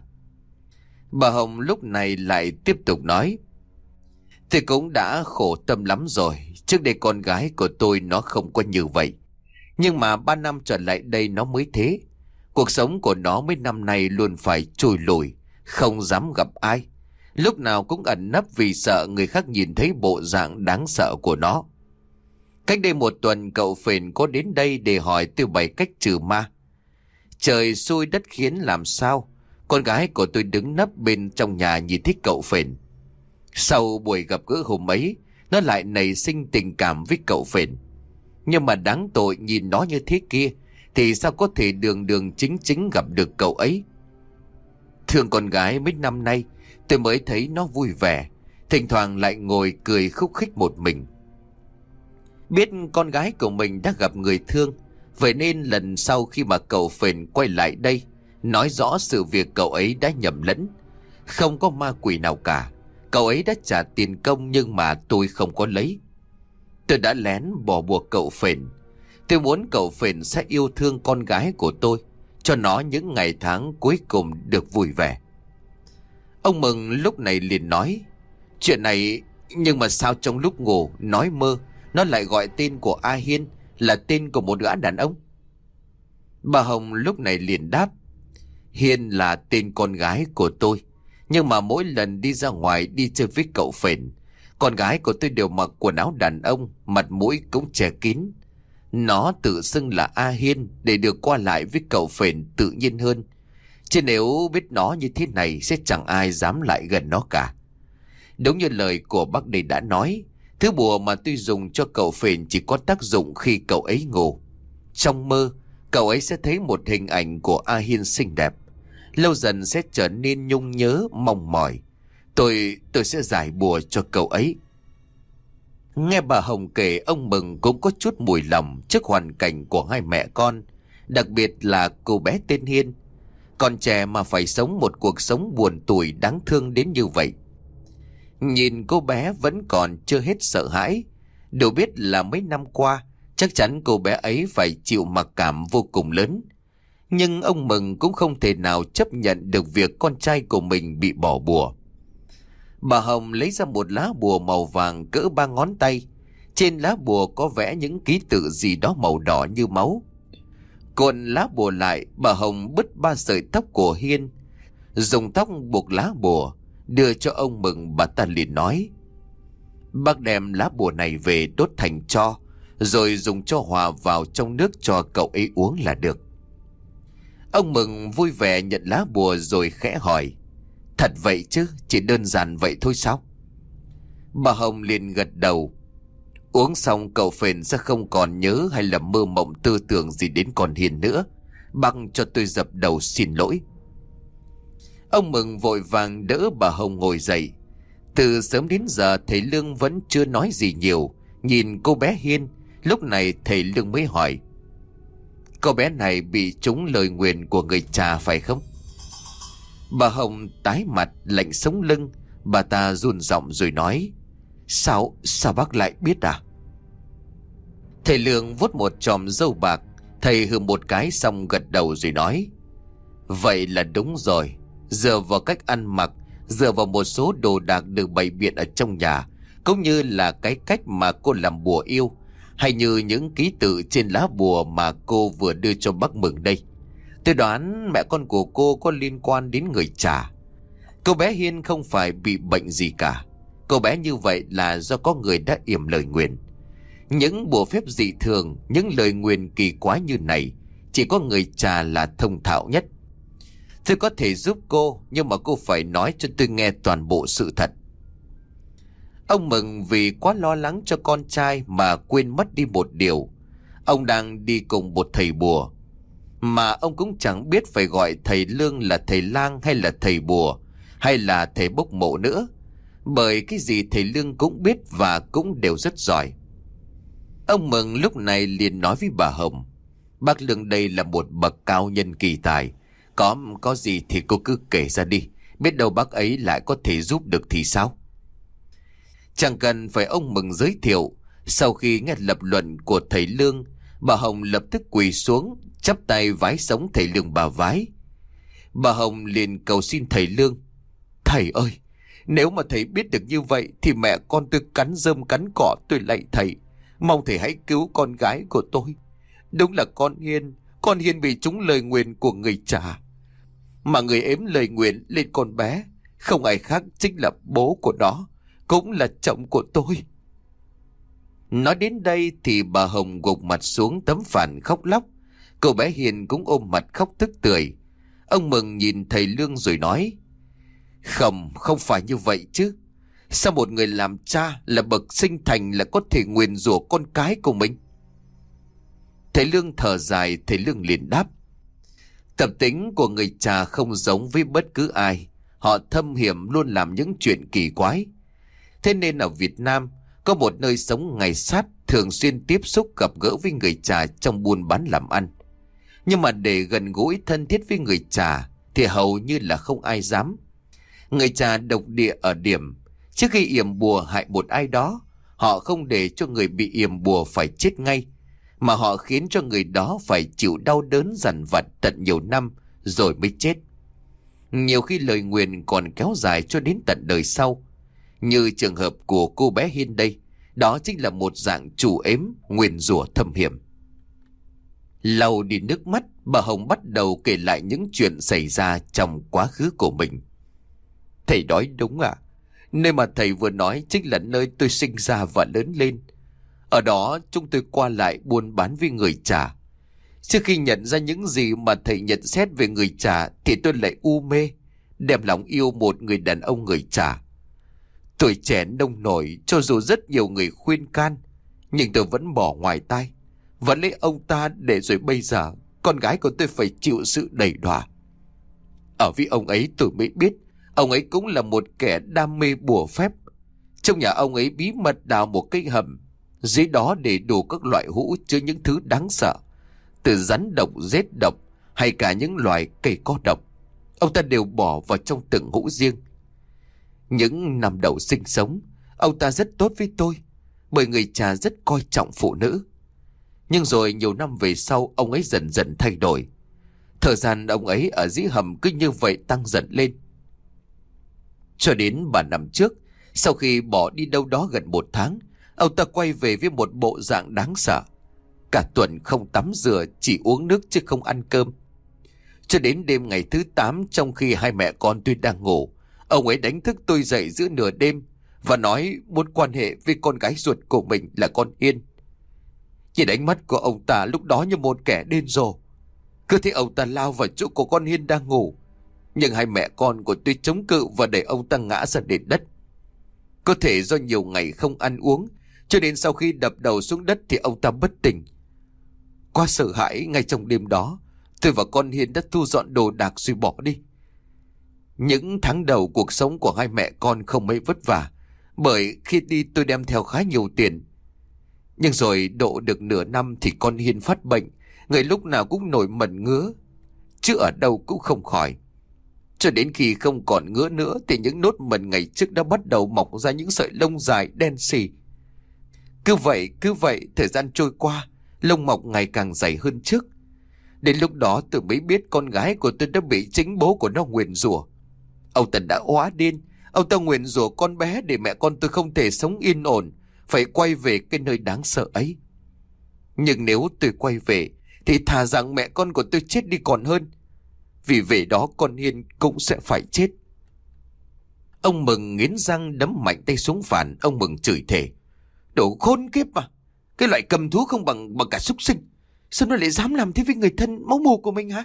Bà Hồng lúc này lại tiếp tục nói: "Tôi cũng đã khổ tâm lắm rồi. Trước đây con gái của tôi nó không có như vậy, nhưng mà 3 năm trở lại đây nó mới thế. Cuộc sống của nó mấy năm nay luôn phải trôi lủi, không dám gặp ai, lúc nào cũng ẩn nấp vì sợ người khác nhìn thấy bộ dạng đáng sợ của nó. Cách đây 1 tuần cậu Phền có đến đây để hỏi tôi bày cách trừ ma. Trời xui đất khiến làm sao, con gái của tôi đứng nấp bên trong nhà nhìn thấy cậu Phền. Sau buổi gặp gỡ hôm ấy, nó lại nảy sinh tình cảm với cậu Phền. Nhưng mà đáng tội, nhìn nó như thế kia thì sao có thể đường đường chính chính gặp được cậu ấy. Thương con gái mấy năm nay tôi mới thấy nó vui vẻ, thỉnh thoảng lại ngồi cười khúc khích một mình. Biết con gái của mình đã gặp người thương, vậy nên lần sau khi mà cậu Phền quay lại đây nói rõ sự việc cậu ấy đã nhầm lẫn, không có ma quỷ nào cả. Cậu ấy đã trả tiền công nhưng mà tôi không có lấy. Tôi đã lén bỏ buộc cậu Phền. Tôi muốn cậu Phền sẽ yêu thương con gái của tôi, cho nó những ngày tháng cuối cùng được vui vẻ." Ông Mừng lúc này liền nói: "Chuyện này, nhưng mà sao trong lúc ngủ nói mơ nó lại gọi tên của A Hiên là tên của một gã đàn ông?" Bà Hồng lúc này liền đáp: "Hiên là tên con gái của tôi, nhưng mà mỗi lần đi ra ngoài đi chơi với cậu Phền, con gái của tôi đều mặc quần áo đàn ông, mặt mũi cũng che kín. Nó tự xưng là A Hiên để được qua lại với cậu Phền tự nhiên hơn. Chứ nếu biết nó như thế này sẽ chẳng ai dám lại gần nó cả. Đúng như lời của bác đây đã nói, thứ bùa mà tôi dùng cho cậu Phền chỉ có tác dụng khi cậu ấy ngủ. Trong mơ, cậu ấy sẽ thấy một hình ảnh của A Hiên xinh đẹp. Lâu dần sẽ trở nên nhung nhớ, mong mỏi. Tôi sẽ giải bùa cho cậu ấy. Nghe bà Hồng kể, ông Mừng cũng có chút mùi lòng trước hoàn cảnh của hai mẹ con, đặc biệt là cô bé tên Hiên. Còn trẻ mà phải sống một cuộc sống buồn tủi đáng thương đến như vậy. Nhìn cô bé vẫn còn chưa hết sợ hãi, đều biết là mấy năm qua chắc chắn cô bé ấy phải chịu mặc cảm vô cùng lớn. Nhưng ông Mừng cũng không thể nào chấp nhận được việc con trai của mình bị bỏ bùa. Bà Hồng lấy ra một lá bùa màu vàng cỡ 3 ngón tay. Trên lá bùa có vẽ những ký tự gì đó màu đỏ như máu. Cuộn lá bùa lại, bà Hồng bứt 3 sợi tóc của Hiên, dùng tóc buộc lá bùa, đưa cho ông Mừng. Bà ta liền nói: bác đem lá bùa này về đốt thành tro, rồi dùng cho hòa vào trong nước cho cậu ấy uống là được. Ông Mừng vui vẻ nhận lá bùa rồi khẽ hỏi: thật vậy chứ, chỉ đơn giản vậy thôi sao? Bà Hồng liền gật đầu. Uống xong cậu Phền sẽ không còn nhớ hay là mơ mộng tư tưởng gì đến con Hiền nữa. Bác cho tôi dập đầu xin lỗi. Ông Mừng vội vàng đỡ bà Hồng ngồi dậy. Từ sớm đến giờ thầy Lương vẫn chưa nói gì nhiều. Nhìn cô bé Hiên, lúc này thầy Lương mới hỏi: cô bé này bị trúng lời nguyền của người cha phải không? Bà Hồng tái mặt lạnh sống lưng. Bà ta run giọng rồi nói: Sao bác lại biết à? Thầy Lương vuốt một chòm râu bạc. Thầy hừ một cái xong gật đầu rồi nói: vậy là đúng rồi. Dựa vào cách ăn mặc, dựa vào một số đồ đạc được bày biện ở trong nhà, cũng như là cái cách mà cô làm bùa yêu, hay như những ký tự trên lá bùa mà cô vừa đưa cho bác Mừng đây, tôi đoán mẹ con của cô có liên quan đến người cha. Cô bé Hiên không phải bị bệnh gì cả. Cô bé như vậy là do có người đã yểm lời nguyền. Những bùa phép dị thường, những lời nguyền kỳ quái như này, chỉ có người cha là thông thạo nhất. Tôi có thể giúp cô, nhưng mà cô phải nói cho tôi nghe toàn bộ sự thật. Ông Mừng vì quá lo lắng cho con trai mà quên mất đi một điều. Ông đang đi cùng một thầy bùa, mà ông cũng chẳng biết phải gọi thầy Lương là thầy lang hay là thầy bùa hay là thầy bốc mộ nữa, bởi cái gì thầy Lương cũng biết và cũng đều rất giỏi. Ông Mừng lúc này liền nói với bà Hồng: bác Lương đây là một bậc cao nhân kỳ tài, có gì thì cô cứ kể ra đi, biết đâu bác ấy lại có thể giúp được thì sao? Chẳng cần phải ông Mừng giới thiệu. Sau khi nghe lập luận của thầy Lương, bà Hồng lập tức quỳ xuống, chắp tay vái sống thầy Lương bà vái. Bà Hồng liền cầu xin thầy Lương: thầy ơi, nếu mà thầy biết được như vậy thì mẹ con tôi cắn rơm cắn cỏ, tôi lạy thầy, mong thầy hãy cứu con gái của tôi. Đúng là con Hiên bị trúng lời nguyền của người cha, mà người ếm lời nguyền lên con bé không ai khác chính là bố của nó, cũng là chồng của tôi. Nói đến đây thì bà Hồng gục mặt xuống tấm phản khóc lóc. Cô bé Hiền cũng ôm mặt khóc tức tưởi. Ông Mừng nhìn thầy Lương rồi nói: Không phải như vậy chứ. Sao một người làm cha là bậc sinh thành là có thể nguyền rủa con cái của mình? Thầy Lương thở dài. Thầy Lương liền đáp: tập tính của người cha không giống với bất cứ ai. Họ thâm hiểm, luôn làm những chuyện kỳ quái. Thế nên ở Việt Nam có một nơi sống ngày sát, thường xuyên tiếp xúc gặp gỡ với người cha trong buôn bán làm ăn. Nhưng mà để gần gũi thân thiết với người cha thì hầu như là không ai dám. Người cha độc địa ở điểm, trước khi yểm bùa hại một ai đó, họ không để cho người bị yểm bùa phải chết ngay, mà họ khiến cho người đó phải chịu đau đớn dằn vặt tận nhiều năm rồi mới chết. Nhiều khi lời nguyền còn kéo dài cho đến tận đời sau. Như trường hợp của cô bé Hiên đây, đó chính là một dạng trù ếm, nguyền rủa thâm hiểm. Lau đi nước mắt, bà Hồng bắt đầu kể lại những chuyện xảy ra trong quá khứ của mình. Thầy nói đúng à? Nơi mà thầy vừa nói chính là nơi tôi sinh ra và lớn lên. Ở đó chúng tôi qua lại buôn bán với người cha. Trước khi nhận ra những gì mà thầy nhận xét về người cha thì tôi lại u mê, đem lòng yêu một người đàn ông người cha. Tuổi trẻ nông nổi, cho dù rất nhiều người khuyên can, nhưng tôi vẫn bỏ ngoài tai, vẫn lấy ông ta để rồi bây giờ con gái của tôi phải chịu sự đày đọa. Ở với ông ấy tôi mới biết ông ấy cũng là một kẻ đam mê bùa phép. Trong nhà ông ấy bí mật đào một cái hầm, dưới đó để đủ các loại hũ chứa những thứ đáng sợ, từ rắn độc, rết độc hay cả những loài cây có độc. Ông ta đều bỏ vào trong từng hũ riêng. Những năm đầu sinh sống, ông ta rất tốt với tôi, bởi người cha rất coi trọng phụ nữ. Nhưng rồi nhiều năm về sau, ông ấy dần dần thay đổi. Thời gian ông ấy ở dưới hầm cứ như vậy tăng dần lên. Cho đến 3 năm trước, sau khi bỏ đi đâu đó gần 1 tháng, ông ta quay về với một bộ dạng đáng sợ. Cả tuần không tắm rửa, chỉ uống nước chứ không ăn cơm. Cho đến đêm ngày thứ 8, trong khi hai mẹ con tôi đang ngủ, ông ấy đánh thức tôi dậy giữa nửa đêm và nói muốn quan hệ với con gái ruột của mình là con Yên. Nhìn ánh mắt của ông ta lúc đó như một kẻ điên rồ. Cứ thế ông ta lao vào chỗ của con Hiên đang ngủ, nhưng hai mẹ con của tôi chống cự và để ông ta ngã ra nền đất. Có thể do nhiều ngày không ăn uống, cho đến sau khi đập đầu xuống đất thì ông ta bất tỉnh. Quá sợ hãi, ngay trong đêm đó, tôi và con Hiên đã thu dọn đồ đạc rồi bỏ đi. Những tháng đầu cuộc sống của hai mẹ con không mấy vất vả, bởi khi đi tôi đem theo khá nhiều tiền. Nhưng rồi độ được nửa năm thì con Hiên phát bệnh, người lúc nào cũng nổi mẩn ngứa, chứ ở đâu cũng không khỏi. Cho đến khi không còn ngứa nữa thì những nốt mẩn ngày trước đã bắt đầu mọc ra những sợi lông dài đen xì. Cứ vậy, thời gian trôi qua, lông mọc ngày càng dày hơn trước. Đến lúc đó tôi mới biết con gái của tôi đã bị chính bố của nó nguyền rủa. Ông ta đã hóa điên, ông ta nguyền rủa con bé để mẹ con tôi không thể sống yên ổn, phải quay về cái nơi đáng sợ ấy. Nhưng nếu tôi quay về thì thà rằng mẹ con của tôi chết đi còn hơn, vì về đó con Hiên cũng sẽ phải chết. Ông Mừng nghiến răng đấm mạnh tay xuống phản. Ông Mừng chửi thề: Đồ khốn kiếp mà, cái loại cầm thú không bằng cả súc sinh, sao nó lại dám làm thế với người thân máu mủ của mình hả?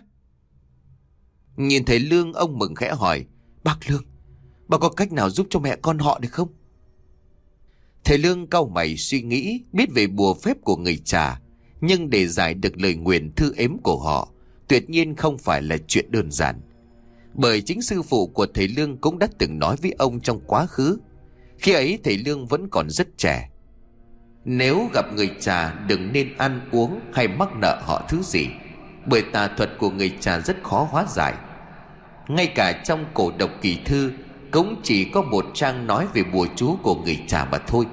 Nhìn thấy Lương, ông Mừng khẽ hỏi: Bác Lương, bác có cách nào giúp cho mẹ con họ được không? Thầy Lương cau mày suy nghĩ, biết về bùa phép của người Trà, nhưng để giải được lời nguyền thư ếm của họ tuyệt nhiên không phải là chuyện đơn giản. Bởi chính sư phụ của thầy Lương cũng đã từng nói với ông trong quá khứ. Khi ấy thầy Lương vẫn còn rất trẻ: nếu gặp người Trà đừng nên ăn uống hay mắc nợ họ thứ gì, bởi tà thuật của người Trà rất khó hóa giải. Ngay cả trong cổ độc kỳ thư cũng chỉ có một trang nói về bùa chú của người Trà mà thôi.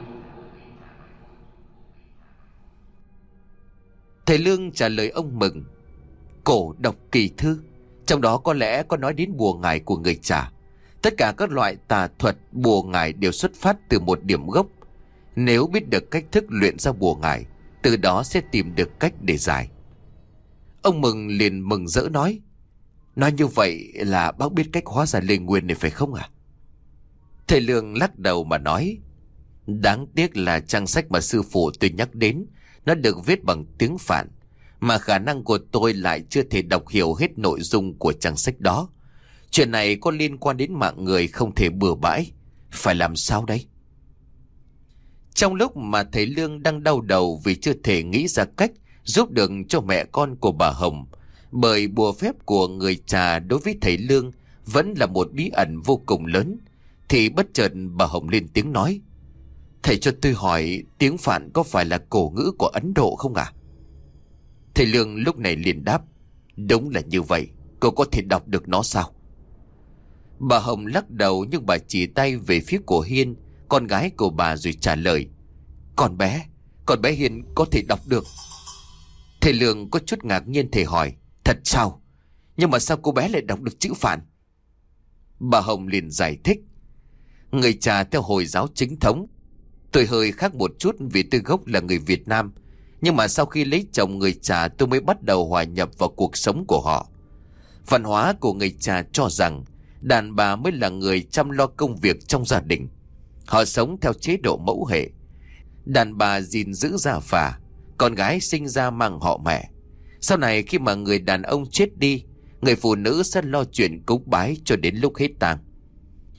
Thầy Lương trả lời ông Mừng: Cổ độc kỳ thư, trong đó có lẽ có nói đến bùa ngải của người Trà. Tất cả các loại tà thuật bùa ngải đều xuất phát từ một điểm gốc. Nếu biết được cách thức luyện ra bùa ngải, từ đó sẽ tìm được cách để giải. Ông Mừng liền mừng rỡ nói: Nói như vậy là bác biết cách hóa giải lời nguyền này phải không ạ? Thầy Lương lắc đầu mà nói: Đáng tiếc là trang sách mà sư phụ tôi nhắc đến nó được viết bằng tiếng Phạn, mà khả năng của tôi lại chưa thể đọc hiểu hết nội dung của trang sách đó. Chuyện này có liên quan đến mạng người, không thể bừa bãi. Phải làm sao đây? Trong lúc mà thầy Lương đang đau đầu vì chưa thể nghĩ ra cách giúp được cho mẹ con của bà Hồng, bởi bùa phép của người Trà đối với thầy Lương vẫn là một bí ẩn vô cùng lớn, thì bất chợt bà Hồng lên tiếng nói: Thầy cho tôi hỏi, tiếng Phạn có phải là cổ ngữ của Ấn Độ không ạ? Thầy Lương lúc này liền đáp: Đúng là như vậy, cô có thể đọc được nó sao? Bà Hồng lắc đầu, nhưng bà chỉ tay về phía của Hiên, con gái của bà, rồi trả lời: Con bé Hiên có thể đọc được. Thầy Lương có chút ngạc nhiên, thầy hỏi: Thật sao? Nhưng mà sao cô bé lại đọc được chữ Phạn? Bà Hồng liền giải thích: Người Trà theo Hồi giáo chính thống. Tôi hơi khác một chút vì tôi gốc là người Việt Nam, nhưng mà sau khi lấy chồng người Trà tôi mới bắt đầu hòa nhập vào cuộc sống của họ. Văn hóa của người Trà cho rằng đàn bà mới là người chăm lo công việc trong gia đình. Họ sống theo chế độ mẫu hệ. Đàn bà gìn giữ gia phả, con gái sinh ra mang họ mẹ. Sau này khi mà người đàn ông chết đi, người phụ nữ sẽ lo chuyện cúng bái cho đến lúc hết tang.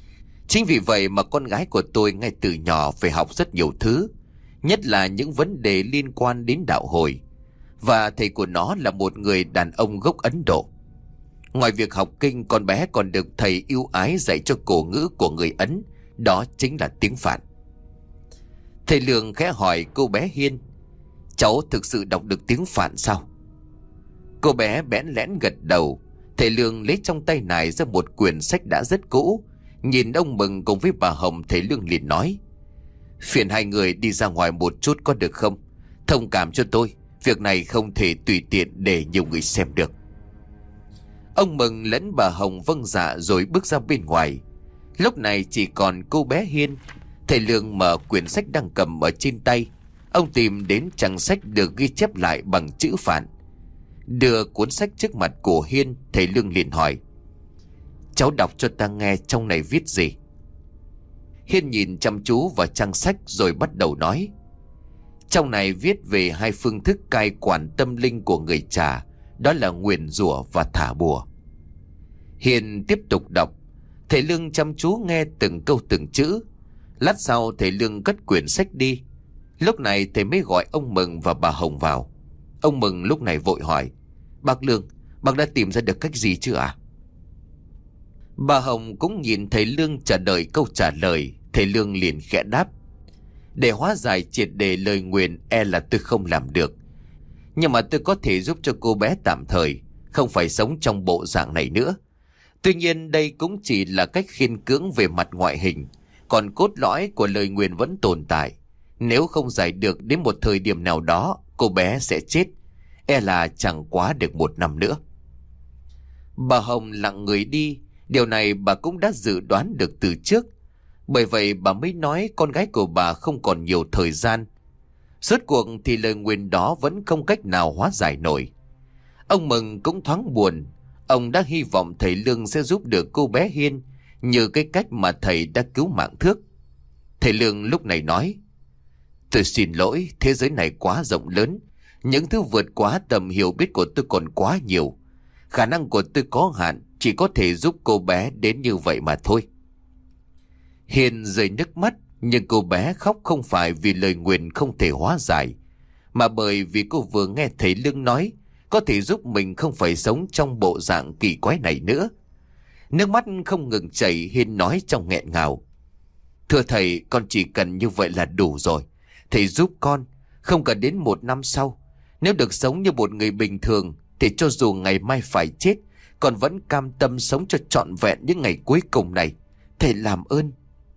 Chính vì vậy mà con gái của tôi ngay từ nhỏ phải học rất nhiều thứ, nhất là những vấn đề liên quan đến đạo hồi. Và thầy của nó là một người đàn ông gốc Ấn Độ. Ngoài việc học kinh, con bé còn được thầy ưu ái dạy cho cổ ngữ của người Ấn, đó chính là tiếng Phạn. Thầy Lương khẽ hỏi cô bé Hiên: cháu thực sự đọc được tiếng Phạn sao? Cô bé bẽn lẽn gật đầu. Thầy Lương lấy trong tay này ra một quyển sách đã rất cũ. Nhìn ông Mừng cùng với bà Hồng, thầy Lương liền nói: phiền hai người đi ra ngoài một chút có được không? Thông cảm cho tôi, việc này không thể tùy tiện để nhiều người xem được. Ông Mừng lẫn bà Hồng vâng dạ rồi bước ra bên ngoài. Lúc này chỉ còn cô bé Hiên. Thầy Lương mở quyển sách đang cầm ở trên tay. Ông tìm đến trang sách được ghi chép lại bằng chữ Phạn. Đưa cuốn sách trước mặt của Hiên, thầy Lương liền hỏi: cháu đọc cho ta nghe trong này viết gì? Hiên nhìn chăm chú vào trang sách rồi bắt đầu nói: trong này viết về hai phương thức cai quản tâm linh của người Trà, đó là nguyền rủa và thả bùa. Hiên tiếp tục đọc. Thầy Lương chăm chú nghe từng câu từng chữ. Lát sau thầy Lương cất quyển sách đi. Lúc này thầy mới gọi ông Mừng và bà Hồng vào. Ông Mừng lúc này vội hỏi: bác Lương, bác đã tìm ra được cách gì chưa ạ? Bà Hồng cũng nhìn thầy Lương chờ đợi câu trả lời. Thầy Lương liền khẽ đáp: để hóa giải triệt để lời nguyền e là tôi không làm được, nhưng mà tôi có thể giúp cho cô bé tạm thời không phải sống trong bộ dạng này nữa. Tuy nhiên đây cũng chỉ là cách khiên cưỡng về mặt ngoại hình, còn cốt lõi của lời nguyền vẫn tồn tại. Nếu không giải được, đến một thời điểm nào đó cô bé sẽ chết, e là chẳng quá được 1 năm nữa. Bà Hồng lặng người đi. Điều này bà cũng đã dự đoán được từ trước. Bởi vậy bà mới nói con gái của bà không còn nhiều thời gian. Rốt cuộc thì lời nguyền đó vẫn không cách nào hóa giải nổi. Ông Mừng cũng thoáng buồn. Ông đã hy vọng thầy Lương sẽ giúp được cô bé Hiên như cái cách mà thầy đã cứu mạng Thước. Thầy Lương lúc này nói: tôi xin lỗi, thế giới này quá rộng lớn, những thứ vượt quá tầm hiểu biết của tôi còn quá nhiều. Khả năng của tôi có hạn, chỉ có thể giúp cô bé đến như vậy mà thôi. Hiền rơi nước mắt, nhưng cô bé khóc không phải vì lời nguyền không thể hóa giải, mà bởi vì cô vừa nghe thầy Lương nói có thể giúp mình không phải sống trong bộ dạng kỳ quái này nữa. Nước mắt không ngừng chảy. Hiền nói trong nghẹn ngào: thưa thầy, con chỉ cần như vậy là đủ rồi. Thầy giúp con, không cần đến 1 năm sau. Nếu được sống như một người bình thường thì cho dù ngày mai phải chết, con vẫn cam tâm sống cho trọn vẹn những ngày cuối cùng này. Thầy làm ơn.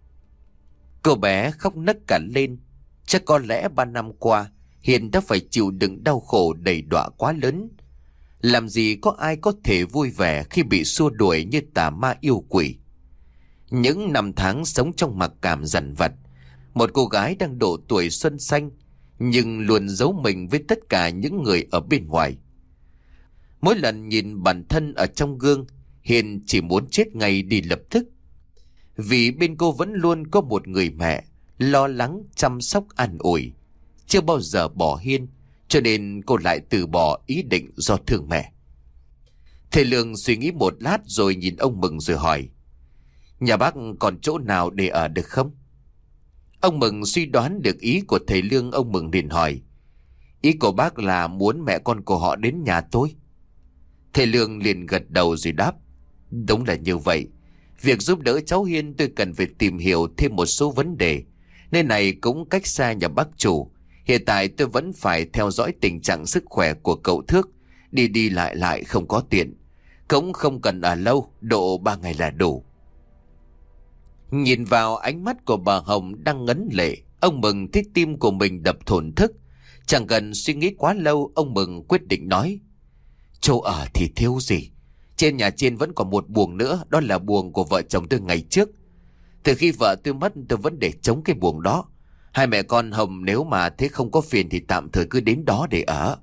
Cô bé khóc nấc cả lên. Chắc có lẽ 3 năm qua Hiền đã phải chịu đựng đau khổ đầy đọa quá lớn. Làm gì có ai có thể vui vẻ khi bị xua đuổi như tà ma yêu quỷ. Những năm tháng sống trong mặc cảm dằn vặt, một cô gái đang độ tuổi xuân xanh nhưng luôn giấu mình với tất cả những người ở bên ngoài. Mỗi lần nhìn bản thân ở trong gương, Hiền chỉ muốn chết ngay đi lập tức. Vì bên cô vẫn luôn có một người mẹ lo lắng chăm sóc an ủi, chưa bao giờ bỏ Hiên, cho nên cô lại từ bỏ ý định do thương mẹ. Thầy Lương suy nghĩ một lát rồi nhìn ông Mừng rồi hỏi: nhà bác còn chỗ nào để ở được không? Ông Mừng suy đoán được ý của thầy Lương. Ông Mừng liền hỏi: ý của bác là muốn mẹ con của họ đến nhà tôi? Thầy Lương liền gật đầu rồi đáp: đúng là như vậy. Việc giúp đỡ cháu Hiên tôi cần phải tìm hiểu thêm một số vấn đề. Nơi này cũng cách xa nhà bác chủ. Hiện tại tôi vẫn phải theo dõi tình trạng sức khỏe của cậu Thước. Đi đi lại lại không có tiện. Cũng không cần ở lâu, độ 3 ngày là đủ. Nhìn vào ánh mắt của bà Hồng đang ngấn lệ, ông Mừng thấy tim của mình đập thổn thức. Chẳng cần suy nghĩ quá lâu, ông Mừng quyết định nói: chỗ ở thì thiếu gì. Trên nhà trên vẫn còn một buồng nữa, đó là buồng của vợ chồng tôi ngày trước. Từ khi vợ tôi mất, tôi vẫn để trống cái buồng đó. Hai mẹ con Hồng nếu mà thế không có phiền thì tạm thời cứ đến đó để ở.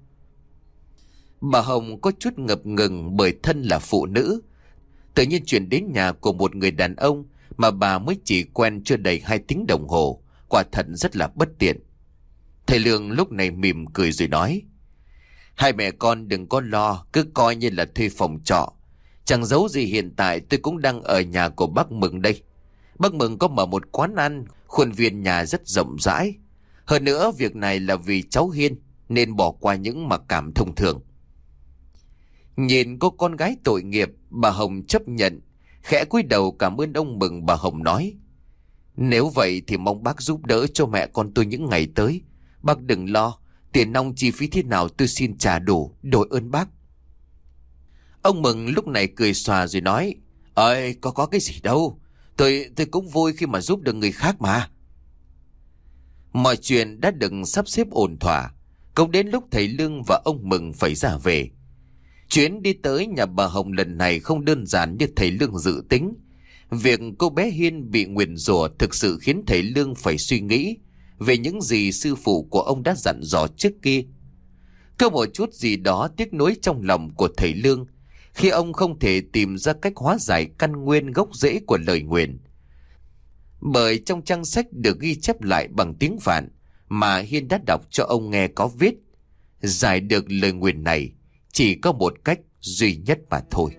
Bà Hồng có chút ngập ngừng bởi thân là phụ nữ. Tự nhiên chuyển đến nhà của một người đàn ông mà bà mới chỉ quen chưa đầy 2 tiếng đồng hồ, quả thật rất là bất tiện. Thầy Lương lúc này mỉm cười rồi nói: hai mẹ con đừng có lo, cứ coi như là thuê phòng trọ. Chẳng giấu gì hiện tại tôi cũng đang ở nhà của bác Mừng đây. Bác Mừng có mở một quán ăn, khuôn viên nhà rất rộng rãi. Hơn nữa việc này là vì cháu Hiên nên bỏ qua những mặc cảm thông thường. Nhìn cô con gái tội nghiệp, bà Hồng chấp nhận, khẽ cúi đầu cảm ơn ông Mừng. Bà Hồng nói: nếu vậy thì mong bác giúp đỡ cho mẹ con tôi những ngày tới. Bác đừng lo, tiền nong chi phí thế nào tôi xin trả đủ, đội ơn bác. Ông Mừng lúc này cười xòa rồi nói: ơi, có cái gì đâu, tôi cũng vui khi mà giúp được người khác mà. Mọi chuyện đã được sắp xếp ổn thỏa, cũng đến lúc thầy Lương và ông Mừng phải ra về. Chuyến đi tới nhà bà Hồng lần này không đơn giản như thầy Lương dự tính. Việc cô bé Hiên bị nguyền rủa thực sự khiến thầy Lương phải suy nghĩ về những gì sư phụ của ông đã dặn dò trước kia. Có một chút gì đó tiếc nuối trong lòng của thầy Lương khi ông không thể tìm ra cách hóa giải căn nguyên gốc rễ của lời nguyền. Bởi trong trang sách được ghi chép lại bằng tiếng Phạn mà Hiên đã đọc cho ông nghe có viết: giải được lời nguyền này chỉ có một cách duy nhất mà thôi.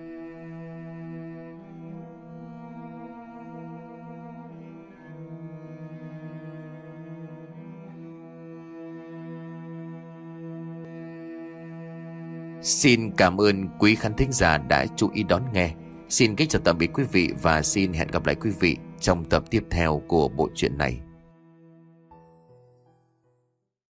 Xin cảm ơn quý khán thính giả đã chú ý đón nghe. Xin kính chào tạm biệt quý vị và xin hẹn gặp lại quý vị trong tập tiếp theo của bộ truyện này.